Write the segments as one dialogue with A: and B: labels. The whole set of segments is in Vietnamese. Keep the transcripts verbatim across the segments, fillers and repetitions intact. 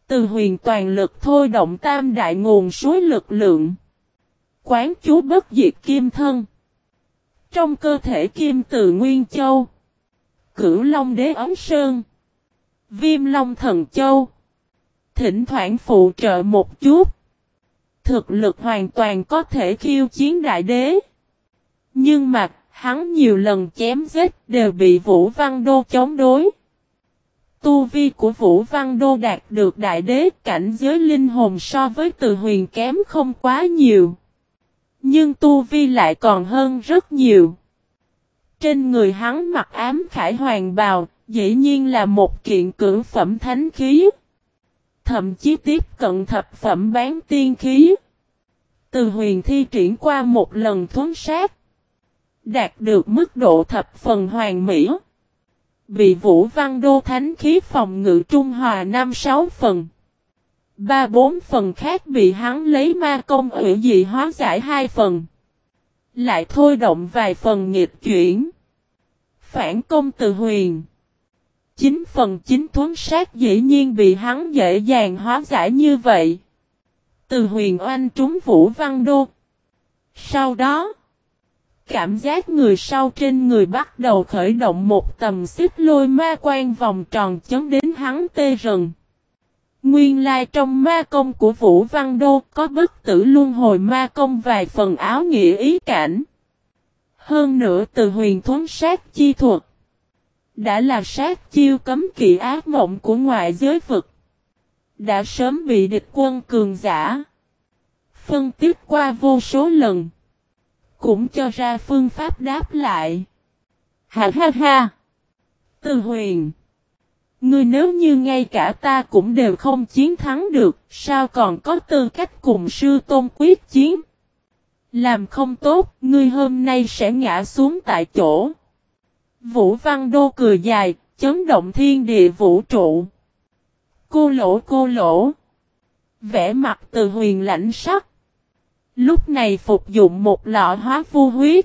A: Từ Huyền toàn lực thôi động tam đại nguồn suối lực lượng. Quán chú bất diệt kim thân. Trong cơ thể Kim Từ Nguyên Châu, Cửu Long Đế Ấm Sơn, Viêm Long Thần Châu, thỉnh thoảng phụ trợ một chút. Thực lực hoàn toàn có thể khiêu chiến đại đế. Nhưng mà, hắn nhiều lần chém giết đều bị Vũ Văn Đô chống đối. Tu vi của Vũ Văn Đô đạt được đại đế, cảnh giới linh hồn so với Từ Huyền kém không quá nhiều. Nhưng tu vi lại còn hơn rất nhiều. Trên người hắn mặc ám khải hoàng bào, dĩ nhiên là một kiện cửu phẩm thánh khí. Thậm chí tiếp cận thập phẩm bán tiên khí. Từ Huyền thi triển qua một lần thuấn sát, đạt được mức độ thập phần hoàn mỹ. Bị Vũ Văn Đô thánh khí phòng ngự trung hòa năm sáu phần. Ba bốn phần khác bị hắn lấy ma công ủy dị hóa giải hai phần. Lại thôi động vài phần nghịch chuyển. Phản công Từ Huyền. Chín phần chín thuấn sát dĩ nhiên bị hắn dễ dàng hóa giải như vậy. Từ Huyền oanh trúng Vũ Văn Đô. Sau đó, cảm giác người sau trên người bắt đầu khởi động một tầm xích lôi ma quan vòng tròn chấm đến hắn tê rần. Nguyên lai trong ma công của Vũ Văn Đô có bất tử luân hồi ma công vài phần áo nghĩa ý cảnh. Hơn nữa Từ Huyền thuấn sát chi thuật đã là sát chiêu cấm kỵ ác mộng của ngoại giới vực. Đã sớm bị địch quân cường giả phân tích qua vô số lần. Cũng cho ra phương pháp đáp lại. Ha ha ha! Từ Huyền, ngươi nếu như ngay cả ta cũng đều không chiến thắng được, sao còn có tư cách cùng sư tôn quyết chiến? Làm không tốt, ngươi hôm nay sẽ ngã xuống tại chỗ. Vũ Văn Đô cười dài, chấn động thiên địa vũ trụ. Cô lỗ cô lỗ. Vẽ mặt Từ Huyền lãnh sắc. Lúc này phục dụng một lọ hóa vu huyết.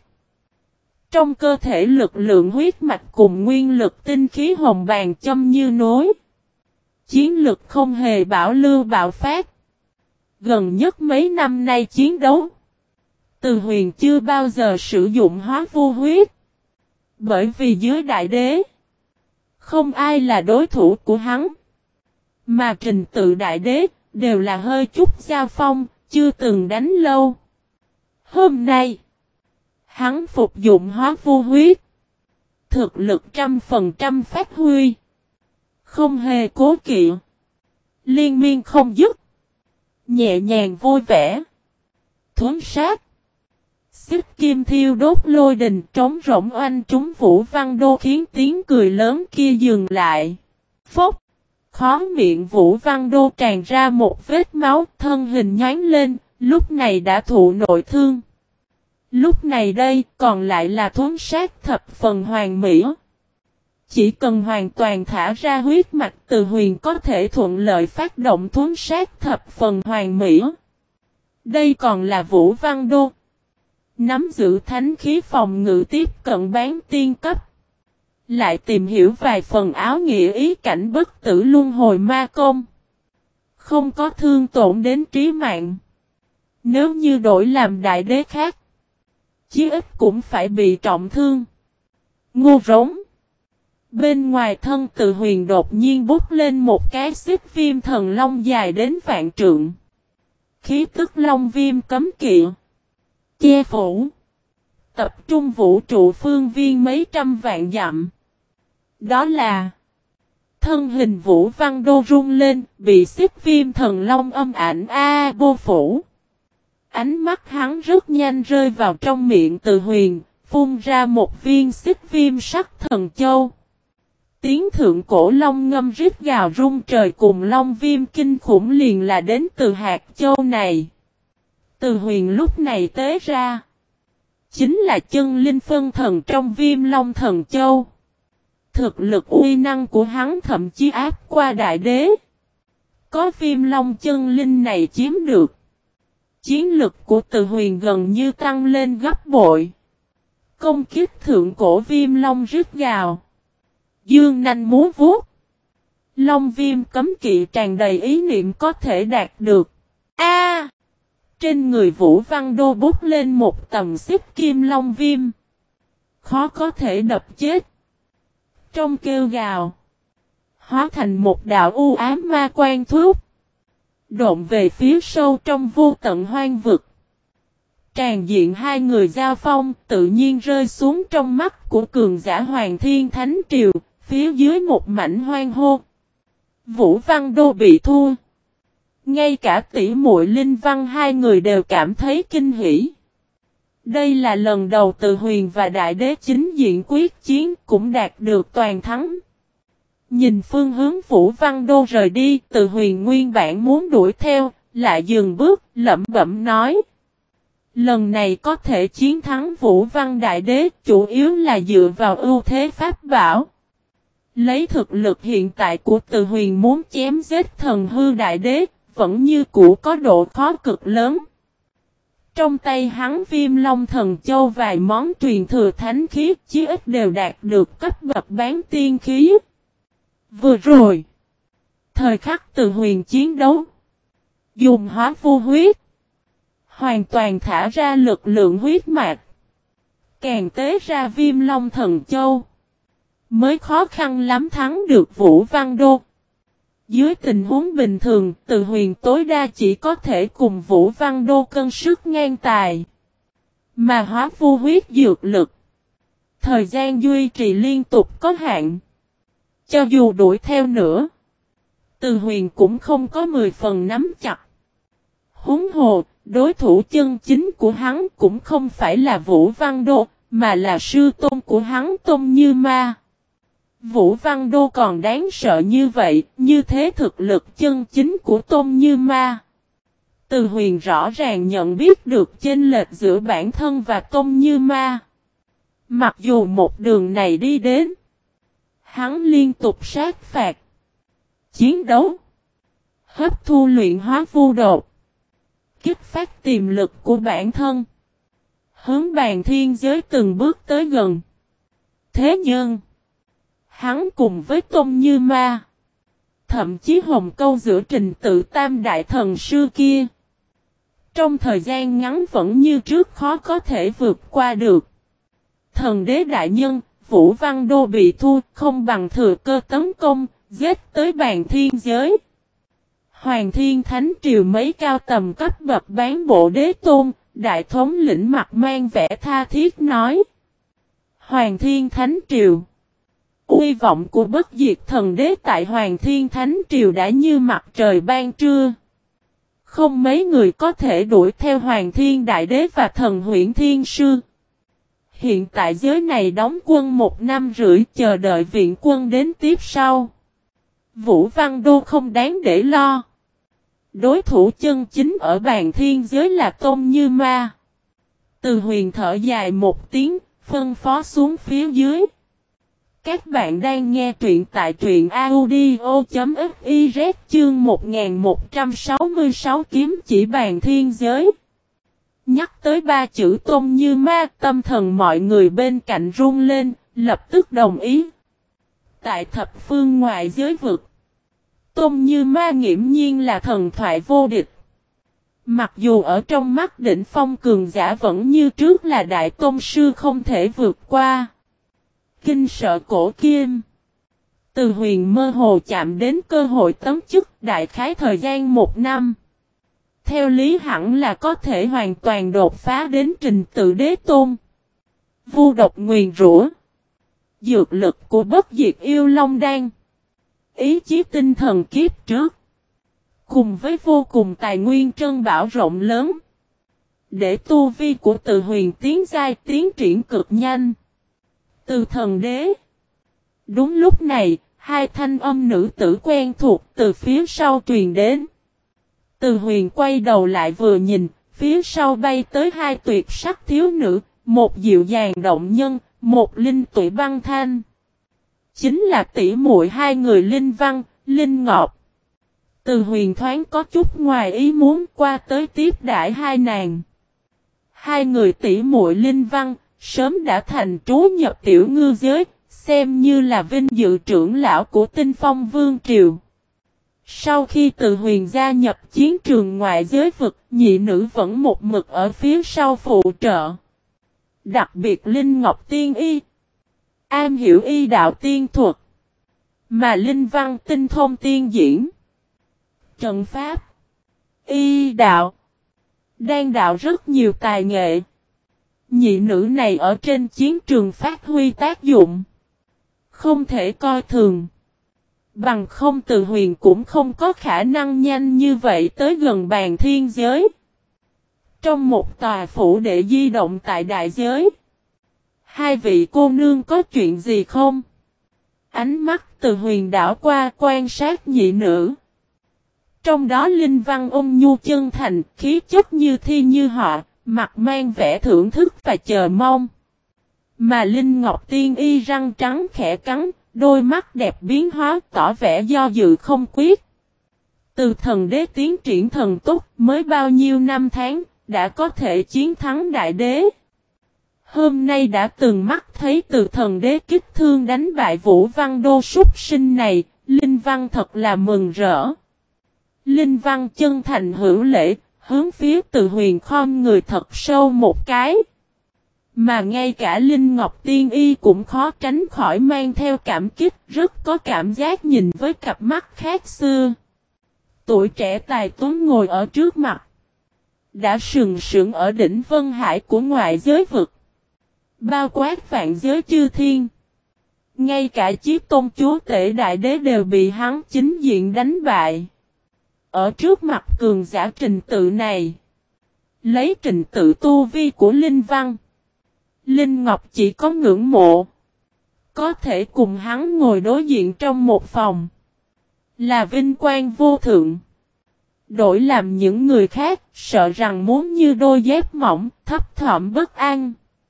A: Trong cơ thể lực lượng huyết mạch cùng nguyên lực tinh khí hồng bàn châm như nối. Chiến lực không hề bảo lưu bạo phát. Gần nhất mấy năm nay chiến đấu, Từ Huyền chưa bao giờ sử dụng hóa vu huyết. Bởi vì dưới đại đế, không ai là đối thủ của hắn. Mà trình tự đại đế đều là hơi chút giao phong, chưa từng đánh lâu. Hôm nay, hắn phục dụng hóa vu huyết. Thực lực trăm phần trăm phát huy. Không hề cố kỵ. Liên miên không dứt. Nhẹ nhàng vui vẻ. Thuấn sát. Xích kim thiêu đốt lôi đình trống rỗng oanh trúng Vũ Văn Đô khiến tiếng cười lớn kia dừng lại. Phốc. Khó miệng Vũ Văn Đô tràn ra một vết máu, thân hình nhánh lên, lúc này đã thụ nội thương. Lúc này đây còn lại là thuấn sát thập phần hoàn mỹ. Chỉ cần hoàn toàn thả ra huyết mạch Từ Huyền có thể thuận lợi phát động thuấn sát thập phần hoàn mỹ. Đây còn là Vũ Văn Đô. Nắm giữ thánh khí phòng ngự tiếp cận bán tiên cấp. Lại tìm hiểu vài phần áo nghĩa ý cảnh bất tử luân hồi ma công. Không có thương tổn đến trí mạng. Nếu như đổi làm đại đế khác, chí ít cũng phải bị trọng thương. Ngu rống. Bên ngoài thân Từ Huyền đột nhiên bút lên một cái xích viêm thần long dài đến vạn trượng. Khí tức long viêm cấm kỵ. Che phủ. Tập trung vũ trụ phương viên mấy trăm vạn dặm. Đó là thân hình Vũ Văn Đô rung lên, bị xích viêm thần long âm ảnh a bô phủ. Ánh mắt hắn rất nhanh rơi vào trong miệng Từ Huyền, phun ra một viên xích viêm sắc thần châu. Tiếng thượng cổ long ngâm rít gào rung trời cùng long viêm kinh khủng liền là đến từ hạt châu này. Từ Huyền lúc này tế ra, chính là chân linh phân thần trong viêm long thần châu. Thực lực uy năng của hắn thậm chí áp qua đại đế. Có viêm long chân linh này chiếm được, chiến lực của Từ Huyền gần như tăng lên gấp bội. Công kích thượng cổ viêm long rít gào, dương nanh múa vuốt, Long viêm cấm kỵ tràn đầy ý niệm có thể đạt được. A! Trên người Vũ Văn Đô bút lên một tầm xích kim long viêm. Khó có thể đập chết. Trong kêu gào. Hóa thành một đạo u ám ma quan thúc. Độn về phía sâu trong vô tận hoang vực. Tràn diện hai người giao phong tự nhiên rơi xuống trong mắt của cường giả Hoàng Thiên Thánh Triều. Phía dưới một mảnh hoang hô. Vũ Văn Đô bị thua. Ngay cả tỷ muội Linh Văn hai người đều cảm thấy kinh hỉ. Đây là lần đầu Từ Huyền và Đại Đế chính diện quyết chiến cũng đạt được toàn thắng. Nhìn phương hướng Vũ Văn Đô rời đi, Từ Huyền nguyên bản muốn đuổi theo, lại dừng bước, lẩm bẩm nói. Lần này có thể chiến thắng Vũ Văn Đại Đế chủ yếu là dựa vào ưu thế pháp bảo. Lấy thực lực hiện tại của Từ Huyền muốn chém giết thần hư Đại Đế, vẫn như cũ có độ khó cực lớn. Trong tay hắn Viêm Long Thần Châu vài món truyền thừa thánh khí chí ít đều đạt được cấp bậc bán tiên khí. Vừa rồi, thời khắc Từ Huyền chiến đấu, dùng hóa vu huyết, hoàn toàn thả ra lực lượng huyết mạch, càng tế ra Viêm Long Thần Châu, mới khó khăn lắm thắng được Vũ Văn Đô. Dưới tình huống bình thường, Từ Huyền tối đa chỉ có thể cùng Vũ Văn Đô cân sức ngang tài. Mà hóa vu huyết dược lực, thời gian duy trì liên tục có hạn. Cho dù đuổi theo nữa, Từ Huyền cũng không có mười phần nắm chặt. Huống hồ, đối thủ chân chính của hắn cũng không phải là Vũ Văn Đô, mà là sư tôn của hắn Tôn Như Ma. Vũ Văn Đô còn đáng sợ như vậy, như thế thực lực chân chính của Tôn Như Ma. Từ Huyền rõ ràng nhận biết được chênh lệch giữa bản thân và Tôn Như Ma. Mặc dù một đường này đi đến, hắn liên tục sát phạt, chiến đấu, hấp thu luyện hóa vu đột, kích phát tiềm lực của bản thân, hướng bàn thiên giới từng bước tới gần. Thế nhưng, hắn cùng với Tôn Như Ma, thậm chí hồng câu giữa trình tự tam đại thần sư kia, trong thời gian ngắn vẫn như trước khó có thể vượt qua được. Thần đế đại nhân, Vũ Văn Đô bị thua, không bằng thừa cơ tấn công, giết tới bàn thiên giới. Hoàng Thiên Thánh Triều mấy cao tầm cấp bậc bán bộ đế tôn, đại thống lĩnh mặt mang vẻ tha thiết nói. Hoàng Thiên Thánh Triều. Uy vọng của bất diệt thần đế tại Hoàng Thiên Thánh Triều đã như mặt trời ban trưa. Không mấy người có thể đuổi theo Hoàng Thiên Đại Đế và thần Huyễn Thiên Sư. Hiện tại giới này đóng quân một năm rưỡi chờ đợi viện quân đến tiếp sau. Vũ Văn Đô không đáng để lo. Đối thủ chân chính ở bàn thiên giới là Tôn Như Ma. Từ Huyền thở dài một tiếng, phân phó xuống phía dưới. Các bạn đang nghe truyện tại truyện audio.fiz chương một nghìn một trăm sáu mươi sáu kiếm chỉ bàn thiên giới. Nhắc tới ba chữ Tôn Như Ma, tâm thần mọi người bên cạnh run lên, lập tức đồng ý. Tại thập phương ngoại giới vực, Tôn Như Ma nghiễm nhiên là thần thoại vô địch. Mặc dù ở trong mắt đỉnh phong cường giả vẫn như trước là đại tôn sư không thể vượt qua. Kinh sợ cổ kim. Từ Huyền mơ hồ chạm đến cơ hội tấn chức đại khái thời gian một năm. Theo lý hẳn là có thể hoàn toàn đột phá đến trình tự đế tôn. Vu độc nguyền rủa, dược lực của bất diệt yêu long đan, ý chí tinh thần kiếp trước, cùng với vô cùng tài nguyên trân bảo rộng lớn, để tu vi của Từ Huyền tiến giai tiến triển cực nhanh. Từ thần đế. Đúng lúc này, hai thanh âm nữ tử quen thuộc từ phía sau truyền đến. Từ Huyền quay đầu lại vừa nhìn, phía sau bay tới hai tuyệt sắc thiếu nữ, một dịu dàng động nhân, một linh tụy băng thanh. Chính là tỷ muội hai người Linh Văn, Linh Ngọc. Từ Huyền thoáng có chút ngoài ý muốn qua tới tiếp đãi hai nàng. Hai người tỷ muội Linh Văn, sớm đã thành trú nhập tiểu ngư giới, xem như là vinh dự trưởng lão của Tinh Phong Vương Triều. Sau khi Từ Huyền gia nhập chiến trường ngoại giới vực, nhị nữ vẫn một mực ở phía sau phụ trợ. Đặc biệt Linh Ngọc Tiên Y, am hiểu y đạo tiên thuật, mà Linh Văn tinh thông tiên diễn, trận pháp, y đạo, đan đạo rất nhiều tài nghệ. Nhị nữ này ở trên chiến trường phát huy tác dụng, không thể coi thường. Bằng không Từ Huyền cũng không có khả năng nhanh như vậy tới gần bàn thiên giới. Trong một tòa phủ đệ di động tại đại giới. Hai vị cô nương có chuyện gì không? Ánh mắt Từ Huyền đảo qua quan sát nhị nữ. Trong đó Linh Văn ôn nhu chân thành, khí chất như thi như họa, mặt mang vẻ thưởng thức và chờ mong. Mà Linh Ngọc Tiên Y răng trắng khẽ cắn, đôi mắt đẹp biến hóa tỏ vẻ do dự không quyết. Từ thần đế tiến triển thần túc mới bao nhiêu năm tháng, đã có thể chiến thắng đại đế. Hôm nay đã từng mắt thấy từ thần đế kích thương đánh bại Vũ Văn Đô súc sinh này, Linh Văn thật là mừng rỡ. Linh Văn chân thành hữu lễ, hướng phía Từ Huyền khom người thật sâu một cái. Mà ngay cả Linh Ngọc Tiên Y cũng khó tránh khỏi mang theo cảm kích, rất có cảm giác nhìn với cặp mắt khác xưa. Tuổi trẻ tài tuấn ngồi ở trước mặt, đã sừng sững ở đỉnh Vân Hải của ngoại giới vực, bao quát vạn giới chư thiên. Ngay cả chiếc tôn chúa tể đại đế đều bị hắn chính diện đánh bại. Ở trước mặt cường giả trình tự này, lấy trình tự tu vi của Linh Văn, Linh Ngọc chỉ có ngưỡng mộ. Có thể cùng hắn ngồi đối diện trong một phòng, là vinh quang vô thượng. Đổi làm những người khác, sợ rằng muốn như đôi dép mỏng, thấp thỏm bất an.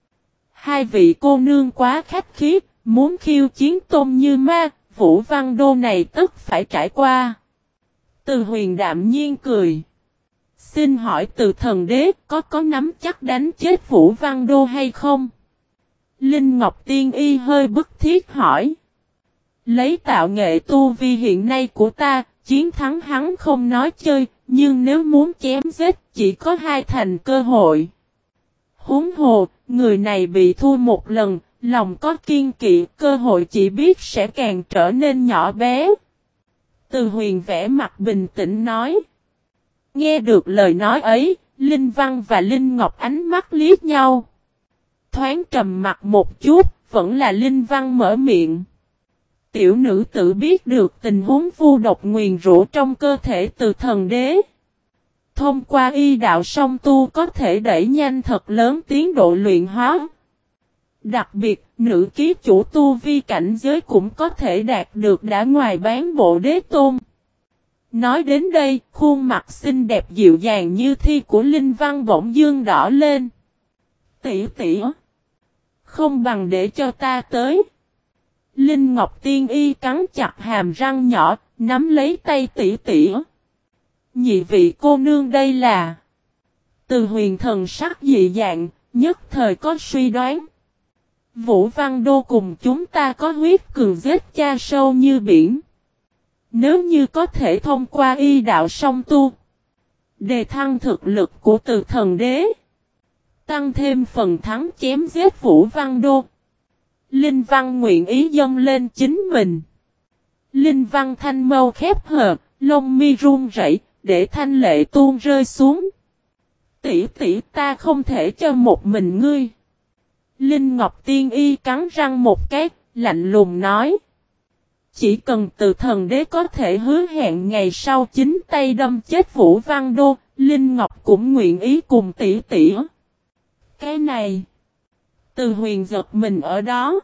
A: Hai vị cô nương quá khách khí, muốn khiêu chiến tôn như ma, Vũ Văn Đô này tất phải trải qua. Từ Huyền đạm nhiên cười. Xin hỏi Từ thần đế có có nắm chắc đánh chết Vũ Văn Đô hay không? Linh Ngọc Tiên Y hơi bức thiết hỏi. Lấy tạo nghệ tu vi hiện nay của ta, chiến thắng hắn không nói chơi, nhưng nếu muốn chém giết chỉ có hai thành cơ hội. Huống hồ, người này bị thua một lần, lòng có kiên kỵ, cơ hội chỉ biết sẽ càng trở nên nhỏ bé. Từ Huyền vẽ mặt bình tĩnh nói. Nghe được lời nói ấy, Linh Văn và Linh Ngọc ánh mắt liếc nhau. Thoáng trầm mặt một chút, vẫn là Linh Văn mở miệng. Tiểu nữ tự biết được tình huống vu độc nguyền rủa trong cơ thể Từ thần đế. Thông qua y đạo song tu có thể đẩy nhanh thật lớn tiến độ luyện hóa. Đặc biệt, nữ ký chủ tu vi cảnh giới cũng có thể đạt được đã ngoài bán bộ đế tôn. Nói đến đây, khuôn mặt xinh đẹp dịu dàng như thi của Linh Văn bỗng dương đỏ lên. Tỷ tỷ, không bằng để cho ta tới. Linh Ngọc Tiên Y cắn chặt hàm răng nhỏ, nắm lấy tay tỷ tỷ. Nhị vị cô nương đây là. Từ Huyền thần sắc dị dạng, nhất thời có suy đoán. Vũ Văn Đô cùng chúng ta có huyết cường giết cha sâu như biển. Nếu như có thể thông qua y đạo song tu, đề thăng thực lực của Từ thần đế, tăng thêm phần thắng chém giết Vũ Văn Đô, Linh Văn nguyện ý dâng lên chính mình. Linh Văn thanh mâu khép hờ, lông mi run rẩy, để thanh lệ tuôn rơi xuống. Tỷ tỷ, ta không thể cho một mình ngươi. Linh Ngọc Tiên Y cắn răng một cái, lạnh lùng nói. Chỉ cần Từ thần đế có thể hứa hẹn ngày sau chính tay đâm chết Vũ Văn Đô, Linh Ngọc cũng nguyện ý cùng tỷ tỷ. Cái này, Từ Huyền giật mình ở đó.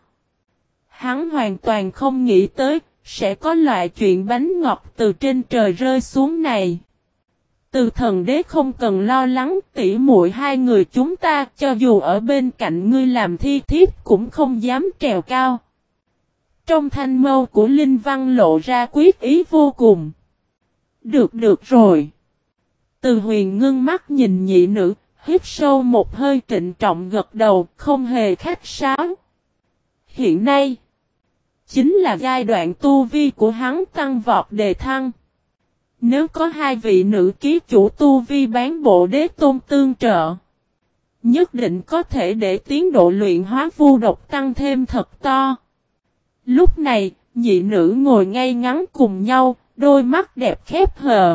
A: Hắn hoàn toàn không nghĩ tới, sẽ có loại chuyện bánh ngọt từ trên trời rơi xuống này. Từ thần đế không cần lo lắng, tỉ muội hai người chúng ta, cho dù ở bên cạnh ngươi làm thi thiếp cũng không dám trèo cao. Trong thanh mâu của Linh Văn lộ ra quyết ý vô cùng. Được được rồi. Từ Huyền ngưng mắt nhìn nhị nữ, hít sâu một hơi trịnh trọng gật đầu, không hề khách sáo. Hiện nay, chính là giai đoạn tu vi của hắn tăng vọt đề thăng. Nếu có hai vị nữ ký chủ tu vi bán bộ đế tôn tương trợ, nhất định có thể để tiến độ luyện hóa vu độc tăng thêm thật to. Lúc này, nhị nữ ngồi ngay ngắn cùng nhau, đôi mắt đẹp khép hờ.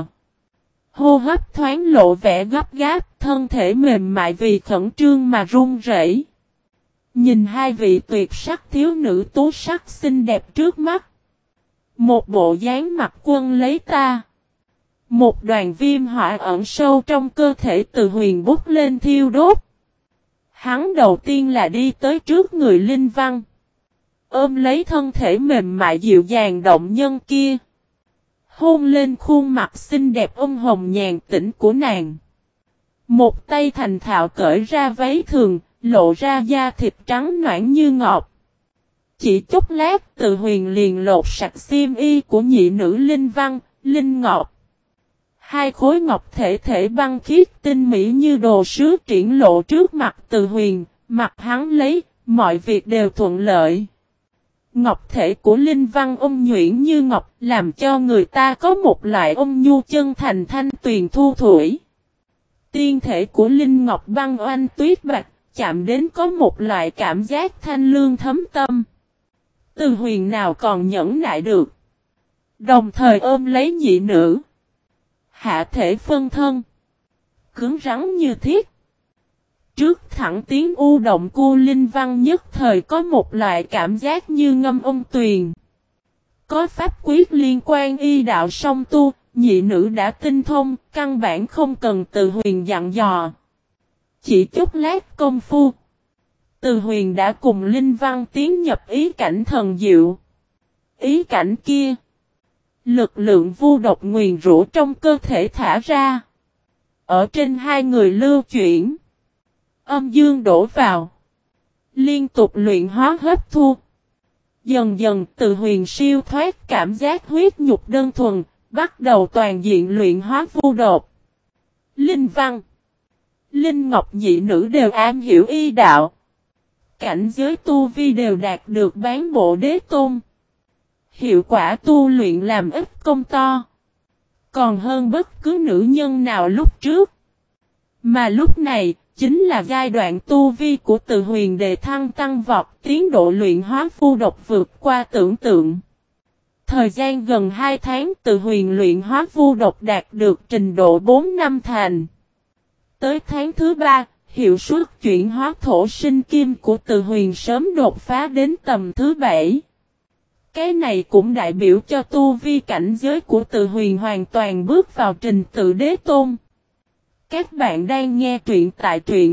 A: Hô hấp thoáng lộ vẻ gấp gáp, thân thể mềm mại vì khẩn trương mà run rẩy. Nhìn hai vị tuyệt sắc thiếu nữ tú sắc xinh đẹp trước mắt. Một bộ dáng mặt quân lấy ta. Một đoàn viêm hỏa ẩn sâu trong cơ thể Từ Huyền bốc lên thiêu đốt. Hắn đầu tiên là đi tới trước người Linh Văn. Ôm lấy thân thể mềm mại dịu dàng động nhân kia. Hôn lên khuôn mặt xinh đẹp ôm hồng nhàn tĩnh của nàng. Một tay thành thạo cởi ra váy thường, lộ ra da thịt trắng nõn như ngọc. Chỉ chốc lát Từ Huyền liền lột sạch xiêm y của nhị nữ Linh Văn, Linh Ngọc. Hai khối ngọc thể thể băng khiết tinh mỹ như đồ sứ triển lộ trước mặt Từ Huyền, mặt hắn lấy, mọi việc đều thuận lợi. Ngọc thể của Linh Văn ôn nhuyễn như ngọc, làm cho người ta có một loại ôn nhu chân thành thanh tuyền thu thủy. Tiên thể của Linh Ngọc băng oanh tuyết bạch, chạm đến có một loại cảm giác thanh lương thấm tâm. Từ Huyền nào còn nhẫn nại được. Đồng thời ôm lấy nhị nữ. Hạ thể phân thân. Cứng rắn như thiết. Trước thẳng tiếng u động cu Linh Văn nhất thời có một loại cảm giác như ngâm ôn tuyền. Có pháp quyết liên quan y đạo song tu, nhị nữ đã tinh thông, căn bản không cần Từ Huyền dặn dò. Chỉ chút lát công phu. Từ Huyền đã cùng Linh Văn tiến nhập ý cảnh thần diệu. Ý cảnh kia. Lực lượng vu độc nguyền rũ trong cơ thể thả ra. Ở trên hai người lưu chuyển. Âm dương đổ vào. Liên tục luyện hóa hấp thu. Dần dần Từ Huyền siêu thoát cảm giác huyết nhục đơn thuần. Bắt đầu toàn diện luyện hóa vu độc. Linh Văn. Linh Ngọc nhị nữ đều am hiểu y đạo. Cảnh giới tu vi đều đạt được bán bộ đế tôn. Hiệu quả tu luyện làm ít công to. Còn hơn bất cứ nữ nhân nào lúc trước. Mà lúc này, chính là giai đoạn tu vi của Từ Huyền đề thăng tăng vọt, tiến độ luyện hóa vu độc vượt qua tưởng tượng. Thời gian gần hai tháng Từ Huyền luyện hóa vu độc đạt được trình độ bốn năm thành. Tới tháng thứ ba, hiệu suất chuyển hóa thổ sinh kim của Từ Huyền sớm đột phá đến tầm thứ bảy. Cái này cũng đại biểu cho tu vi cảnh giới của Từ Huyền hoàn toàn bước vào trình tự đế tôn. Các bạn đang nghe truyện tại truyện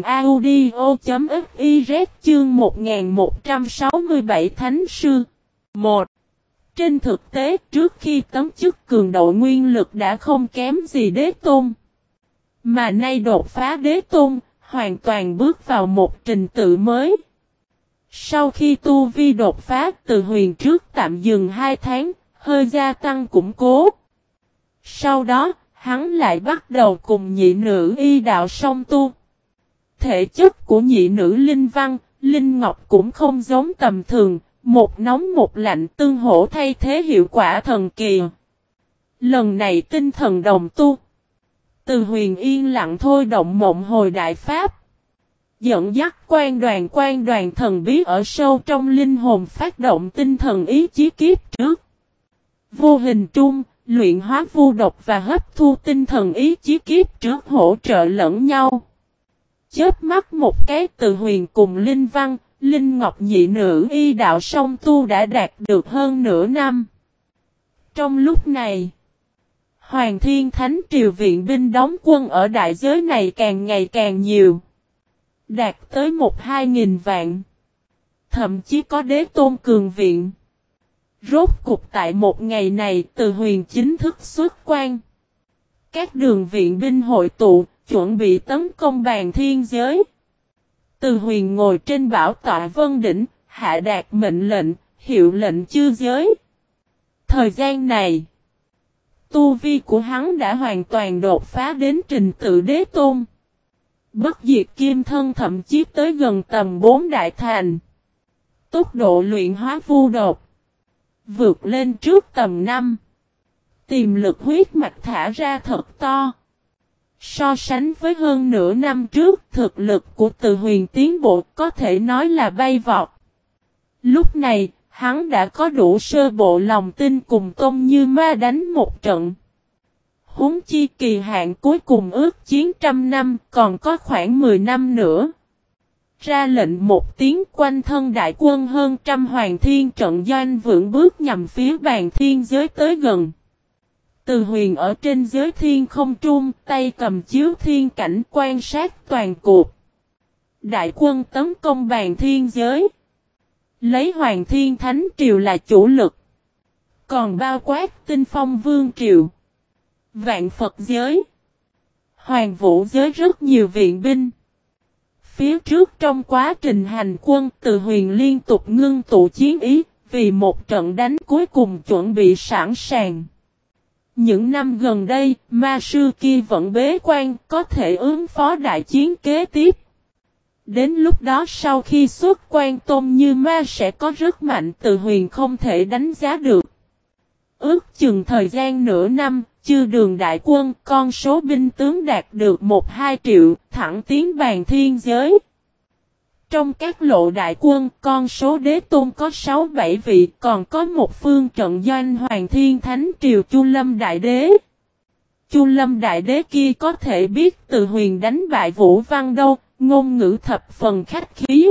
A: audio.fiz chương một nghìn một trăm sáu mươi bảy Thánh Sư. một. Trên thực tế trước khi tấm chức cường độ nguyên lực đã không kém gì đế tôn. Mà nay đột phá đế tôn, hoàn toàn bước vào một trình tự mới. Sau khi tu vi đột phá Từ Huyền trước tạm dừng hai tháng, hơi gia tăng củng cố. Sau đó, hắn lại bắt đầu cùng nhị nữ y đạo song tu. Thể chất của nhị nữ Linh Văn, Linh Ngọc cũng không giống tầm thường, một nóng một lạnh tương hỗ thay thế hiệu quả thần kỳ. Lần này tinh thần đồng tu. Từ Huyền yên lặng thôi động mộng hồi đại pháp. Dẫn dắt quan đoàn quan đoàn thần bí ở sâu trong linh hồn phát động tinh thần ý chí kiếp trước. Vô hình trung, luyện hóa vu độc và hấp thu tinh thần ý chí kiếp trước hỗ trợ lẫn nhau. Chớp mắt một cái Từ Huyền cùng Linh Văn, Linh Ngọc nhị nữ y đạo song tu đã đạt được hơn nửa năm. Trong lúc này, Hoàng Thiên Thánh Triều viện binh đóng quân ở đại giới này càng ngày càng nhiều. Đạt tới một hai nghìn vạn. Thậm chí có đế tôn cường viện. Rốt cục tại một ngày này Từ Huyền chính thức xuất quan. Các đường viện binh hội tụ, chuẩn bị tấn công bàn thiên giới. Từ Huyền ngồi trên bảo tọa vân đỉnh, hạ đạt mệnh lệnh, hiệu lệnh chư giới. Thời gian này, tu vi của hắn đã hoàn toàn đột phá đến trình tự đế tôn. Bất diệt kim thân thậm chí tới gần tầm bốn đại thành. Tốc độ luyện hóa vu độc, Vượt lên trước tầm năm. Tiềm lực huyết mạch thả ra thật to. So sánh với hơn nửa năm trước, thực lực của Từ Huyền tiến bộ có thể nói là bay vọt. Lúc này, hắn đã có đủ sơ bộ lòng tin cùng Tôn Như Ma đánh một trận. Huống chi kỳ hạn cuối cùng ước chiến trăm năm, còn có khoảng mười năm nữa. Ra lệnh một tiếng, quanh thân đại quân hơn trăm hoàng thiên trận doanh vững bước nhằm phía bàn thiên giới tới gần. Từ Huyền ở trên giới thiên không trung, tay cầm chiếu thiên cảnh quan sát toàn cuộc. Đại quân tấn công bàn thiên giới. Lấy Hoàng Thiên Thánh Triều là chủ lực. Còn bao quát Tinh Phong Vương Triều, Vạn Phật giới, Hoàng Vũ giới rất nhiều viện binh. Phía trước trong quá trình hành quân, Từ Huyền liên tục ngưng tụ chiến ý, vì một trận đánh cuối cùng chuẩn bị sẵn sàng. Những năm gần đây, ma sư kia vẫn bế quan, có thể ứng phó đại chiến kế tiếp. Đến lúc đó sau khi xuất quan Tôn Như Ma sẽ có rất mạnh, Từ Huyền không thể đánh giá được. Ước chừng thời gian nửa năm, chư đường đại quân, con số binh tướng đạt được một hai triệu, thẳng tiến bàn thiên giới. Trong các lộ đại quân, con số đế tôn có sáu bảy vị, còn có một phương trận doanh Hoàng Thiên Thánh Triều Chu Lâm Đại Đế. Chu Lâm Đại Đế kia có thể biết Từ Huyền đánh bại Vũ Văn đâu, ngôn ngữ thập phần khách khí.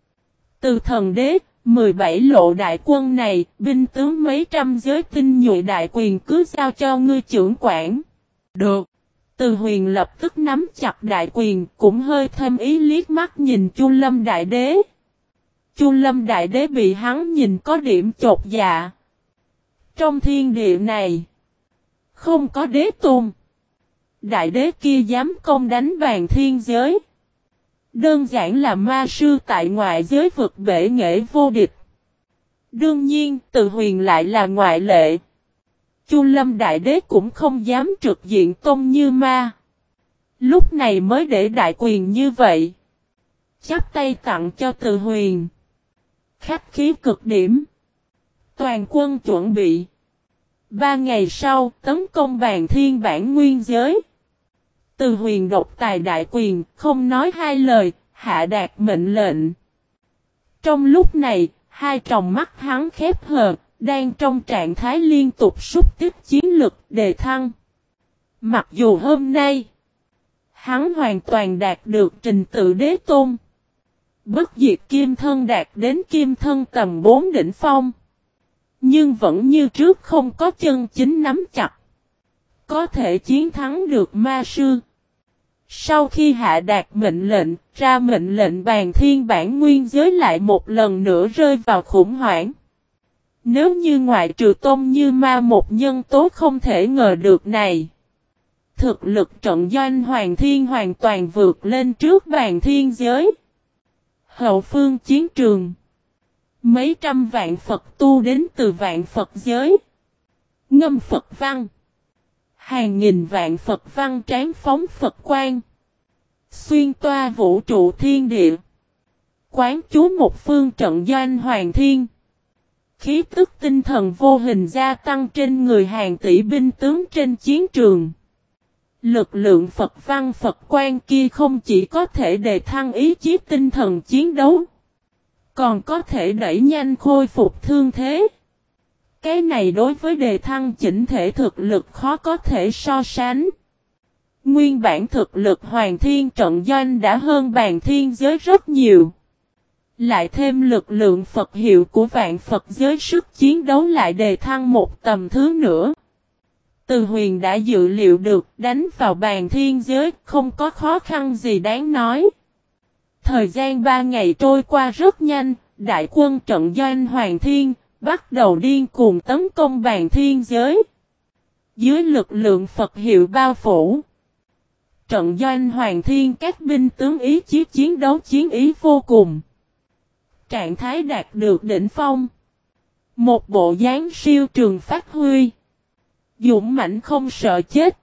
A: Từ thần đế, mười bảy lộ đại quân này, binh tướng mấy trăm giới tinh nhuệ đại quyền cứ giao cho ngươi trưởng quản. Được. Từ Huyền lập tức nắm chặt đại quyền, cũng hơi thêm ý liếc mắt nhìn Chu Lâm Đại Đế. Chu Lâm Đại Đế bị hắn nhìn có điểm chột dạ. Trong thiên địa này, không có đế tôn. Đại đế kia dám công đánh bàn thiên giới. Đơn giản là ma sư tại ngoại giới vực bể nghệ vô địch. Đương nhiên, Từ Huyền lại là ngoại lệ. Chu Lâm Đại Đế cũng không dám trực diện Tôn Như Ma. Lúc này mới để đại quyền như vậy. Chắp tay tặng cho Từ Huyền. Khách khí cực điểm. Toàn quân chuẩn bị. Ba ngày sau, tấn công bàn thiên bản nguyên giới. Từ Huyền độc tài đại quyền, không nói hai lời, hạ đạt mệnh lệnh. Trong lúc này, hai tròng mắt hắn khép hờ, đang trong trạng thái liên tục xúc tích chiến lực đề thăng. Mặc dù hôm nay, hắn hoàn toàn đạt được trình tự đế tôn. Bất diệt kim thân đạt đến kim thân tầm bốn đỉnh phong. Nhưng vẫn như trước không có chân chính nắm chặt. Có thể chiến thắng được ma sư. Sau khi hạ đạt mệnh lệnh, ra mệnh lệnh bàn thiên bản nguyên giới lại một lần nữa rơi vào khủng hoảng. Nếu như ngoại trừ Tôn Như Ma một nhân tố không thể ngờ được này. Thực lực trận doanh Hoàng Thiên hoàn toàn vượt lên trước bàn thiên giới. Hậu phương chiến trường. Mấy trăm vạn Phật tu đến từ vạn Phật giới. Ngâm Phật văn. Hàng nghìn vạn Phật văn tráng phóng Phật quang. Xuyên toa vũ trụ thiên địa. Quán chú một phương trận doanh Hoàng Thiên. Khí tức tinh thần vô hình gia tăng trên người hàng tỷ binh tướng trên chiến trường. Lực lượng Phật văn Phật quan kia không chỉ có thể đề thăng ý chí tinh thần chiến đấu. Còn có thể đẩy nhanh khôi phục thương thế. Cái này đối với đề thăng chỉnh thể thực lực khó có thể so sánh. Nguyên bản thực lực Hoàng Thiên trận doanh đã hơn bàn thiên giới rất nhiều. Lại thêm lực lượng Phật hiệu của vạn Phật giới sức chiến đấu lại đề thăng một tầm thứ nữa. Từ Huyền đã dự liệu được đánh vào bàn thiên giới không có khó khăn gì đáng nói. Thời gian ba ngày trôi qua rất nhanh, đại quân trận doanh Hoàng Thiên bắt đầu điên cuồng tấn công bàn thiên giới. Dưới lực lượng Phật hiệu bao phủ. Trận doanh Hoàng Thiên các binh tướng ý chí chiến đấu chiến ý vô cùng. Trạng thái đạt được đỉnh phong. Một bộ dáng siêu trường phát huy. Dũng mãnh không sợ chết.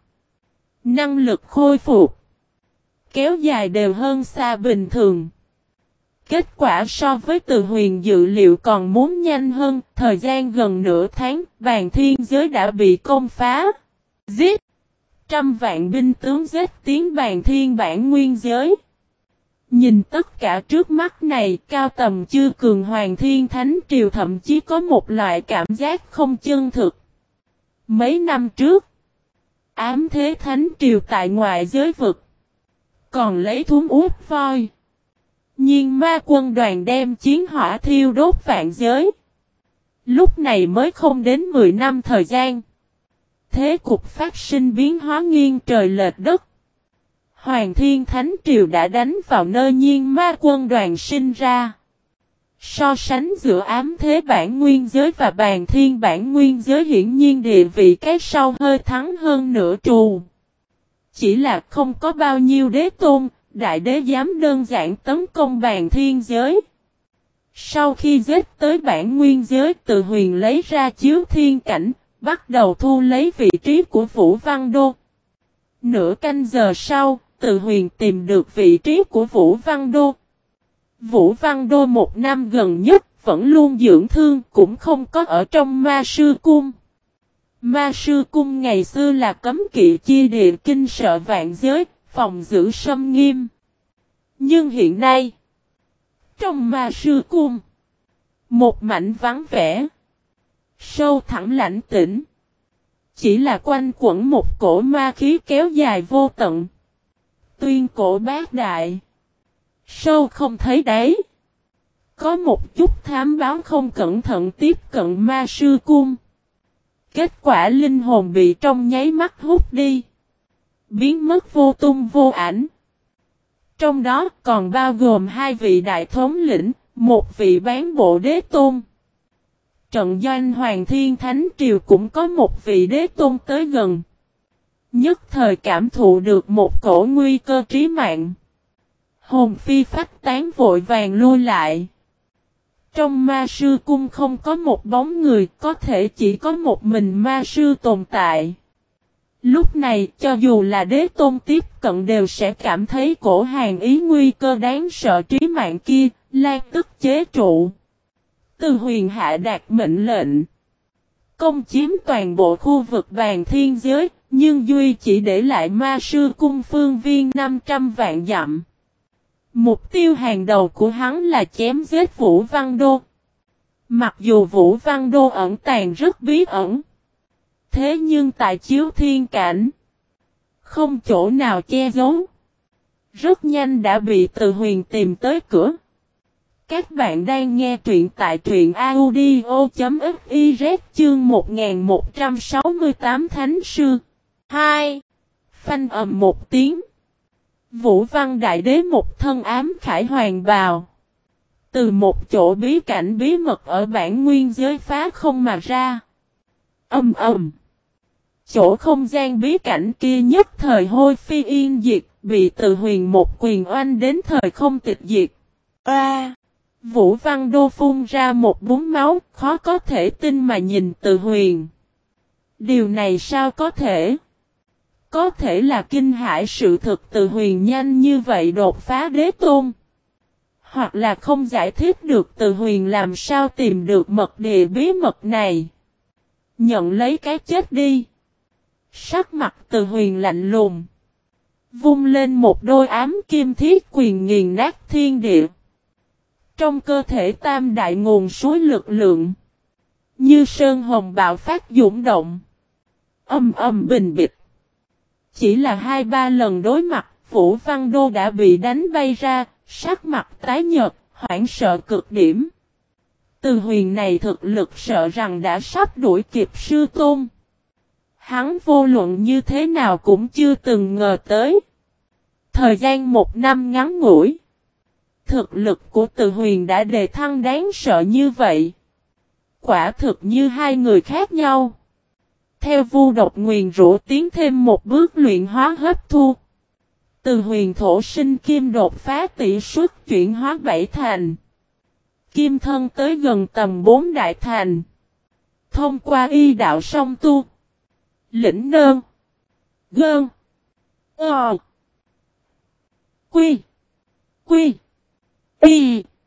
A: Năng lực khôi phục. Kéo dài đều hơn xa bình thường. Kết quả so với Từ Huyền dự liệu còn muốn nhanh hơn, thời gian gần nửa tháng, Bàn Thiên Giới đã bị công phá. Giết! Trăm vạn binh tướng giết tiến Bàn Thiên bản nguyên giới. Nhìn tất cả trước mắt này, cao tầm chư cường Hoàng Thiên Thánh Triều thậm chí có một loại cảm giác không chân thực. Mấy năm trước, Ám Thế Thánh Triều tại ngoại giới vực, còn lấy thúng út voi. Nhưng ma quân đoàn đem chiến hỏa thiêu đốt vạn giới. Lúc này mới không đến mười năm thời gian. Thế cục phát sinh biến hóa nghiêng trời lệch đất. Hoàng Thiên Thánh Triều đã đánh vào nơi nhiên ma quân đoàn sinh ra. So sánh giữa ám thế bản nguyên giới và bàn thiên bản nguyên giới hiển nhiên địa vị cái sau hơi thắng hơn nửa trù. Chỉ là không có bao nhiêu đế tôn, đại đế dám đơn giản tấn công bàn thiên giới. Sau khi giết tới bản nguyên giới, Từ Huyền lấy ra chiếu thiên cảnh, bắt đầu thu lấy vị trí của Vũ Văn Đô. Nửa canh giờ sau, Từ Huyền tìm được vị trí của Vũ Văn Đô. Vũ Văn Đô một năm gần nhất, vẫn luôn dưỡng thương, cũng không có ở trong ma sư cung. Ma sư cung ngày xưa là cấm kỵ chi địa kinh sợ vạn giới, phòng giữ sâm nghiêm. Nhưng hiện nay, trong ma sư cung, một mảnh vắng vẻ, sâu thẳm lãnh tĩnh. Chỉ là quanh quẩn một cổ ma khí kéo dài vô tận. Tuyên cổ bát đại. Sâu không thấy đáy. Có một chút thám báo không cẩn thận tiếp cận ma sư cung. Kết quả linh hồn bị trong nháy mắt hút đi. Biến mất vô tung vô ảnh. Trong đó còn bao gồm hai vị đại thống lĩnh, một vị bán bộ đế tôn. Trận doanh Hoàng Thiên Thánh Triều cũng có một vị đế tôn tới gần. Nhất thời cảm thụ được một cổ nguy cơ trí mạng. Hồn phi phách tán vội vàng lui lại. Trong ma sư cung không có một bóng người, có thể chỉ có một mình ma sư tồn tại. Lúc này, cho dù là đế tôn tiếp cận đều sẽ cảm thấy cổ hàng ý nguy cơ đáng sợ trí mạng kia, lan tức chế trụ. Từ Huyền hạ đạt mệnh lệnh. Công chiếm toàn bộ khu vực bàn thiên giới, nhưng Duy chỉ để lại ma sư cung phương viên năm trăm vạn dặm. Mục tiêu hàng đầu của hắn là chém giết Vũ Văn Đô. Mặc dù Vũ Văn Đô ẩn tàng rất bí ẩn. Thế nhưng tại chiếu thiên cảnh, không chỗ nào che giấu. Rất nhanh đã bị Từ Huyền tìm tới cửa. Các bạn đang nghe truyện tại truyện audio.fiz chương một nghìn một trăm sáu mươi tám Thánh Sư. hai. Phanh ầm một tiếng. Vũ Văn Đại Đế một thân ám khải hoàng bào. Từ một chỗ bí cảnh bí mật ở bản nguyên giới phá không mà ra. Âm ầm. Chỗ không gian bí cảnh kia nhất thời hôi phi yên diệt, bị Từ Huyền một quyền oanh đến thời không tịch diệt. A! À, Vũ Văn Đô phun ra một búng máu, khó có thể tin mà nhìn Từ Huyền. Điều này sao có thể? Có thể là kinh hãi sự thực Từ Huyền nhanh như vậy đột phá đế tôn. Hoặc là không giải thích được Từ Huyền làm sao tìm được mật địa bí mật này. Nhận lấy cái chết đi. Sắc mặt Từ Huyền lạnh lùng. Vung lên một đôi ám kim thiết quyền nghiền nát thiên địa. Trong cơ thể tam đại nguồn suối lực lượng. Như sơn hồng bạo phát dũng động. Âm âm bình bịch. Chỉ là hai ba lần đối mặt, Vũ Văn Đô đã bị đánh bay ra, sắc mặt tái nhợt, hoảng sợ cực điểm. Từ Huyền này thực lực sợ rằng đã sắp đuổi kịp sư tôn. Hắn vô luận như thế nào cũng chưa từng ngờ tới. Thời gian một năm ngắn ngủi. Thực lực của Từ Huyền đã đề thăng đáng sợ như vậy. Quả thực như hai người khác nhau. Theo vu độc nguyền rũ tiến thêm một bước luyện hóa hấp thu. Từ Huyền thổ sinh kim đột phá tỷ suất chuyển hóa bảy thành. Kim thân tới gần tầm bốn đại thành. Thông qua y đạo song tu. Lĩnh nơn. Gơn. Ờ. Quy. Quy. Y.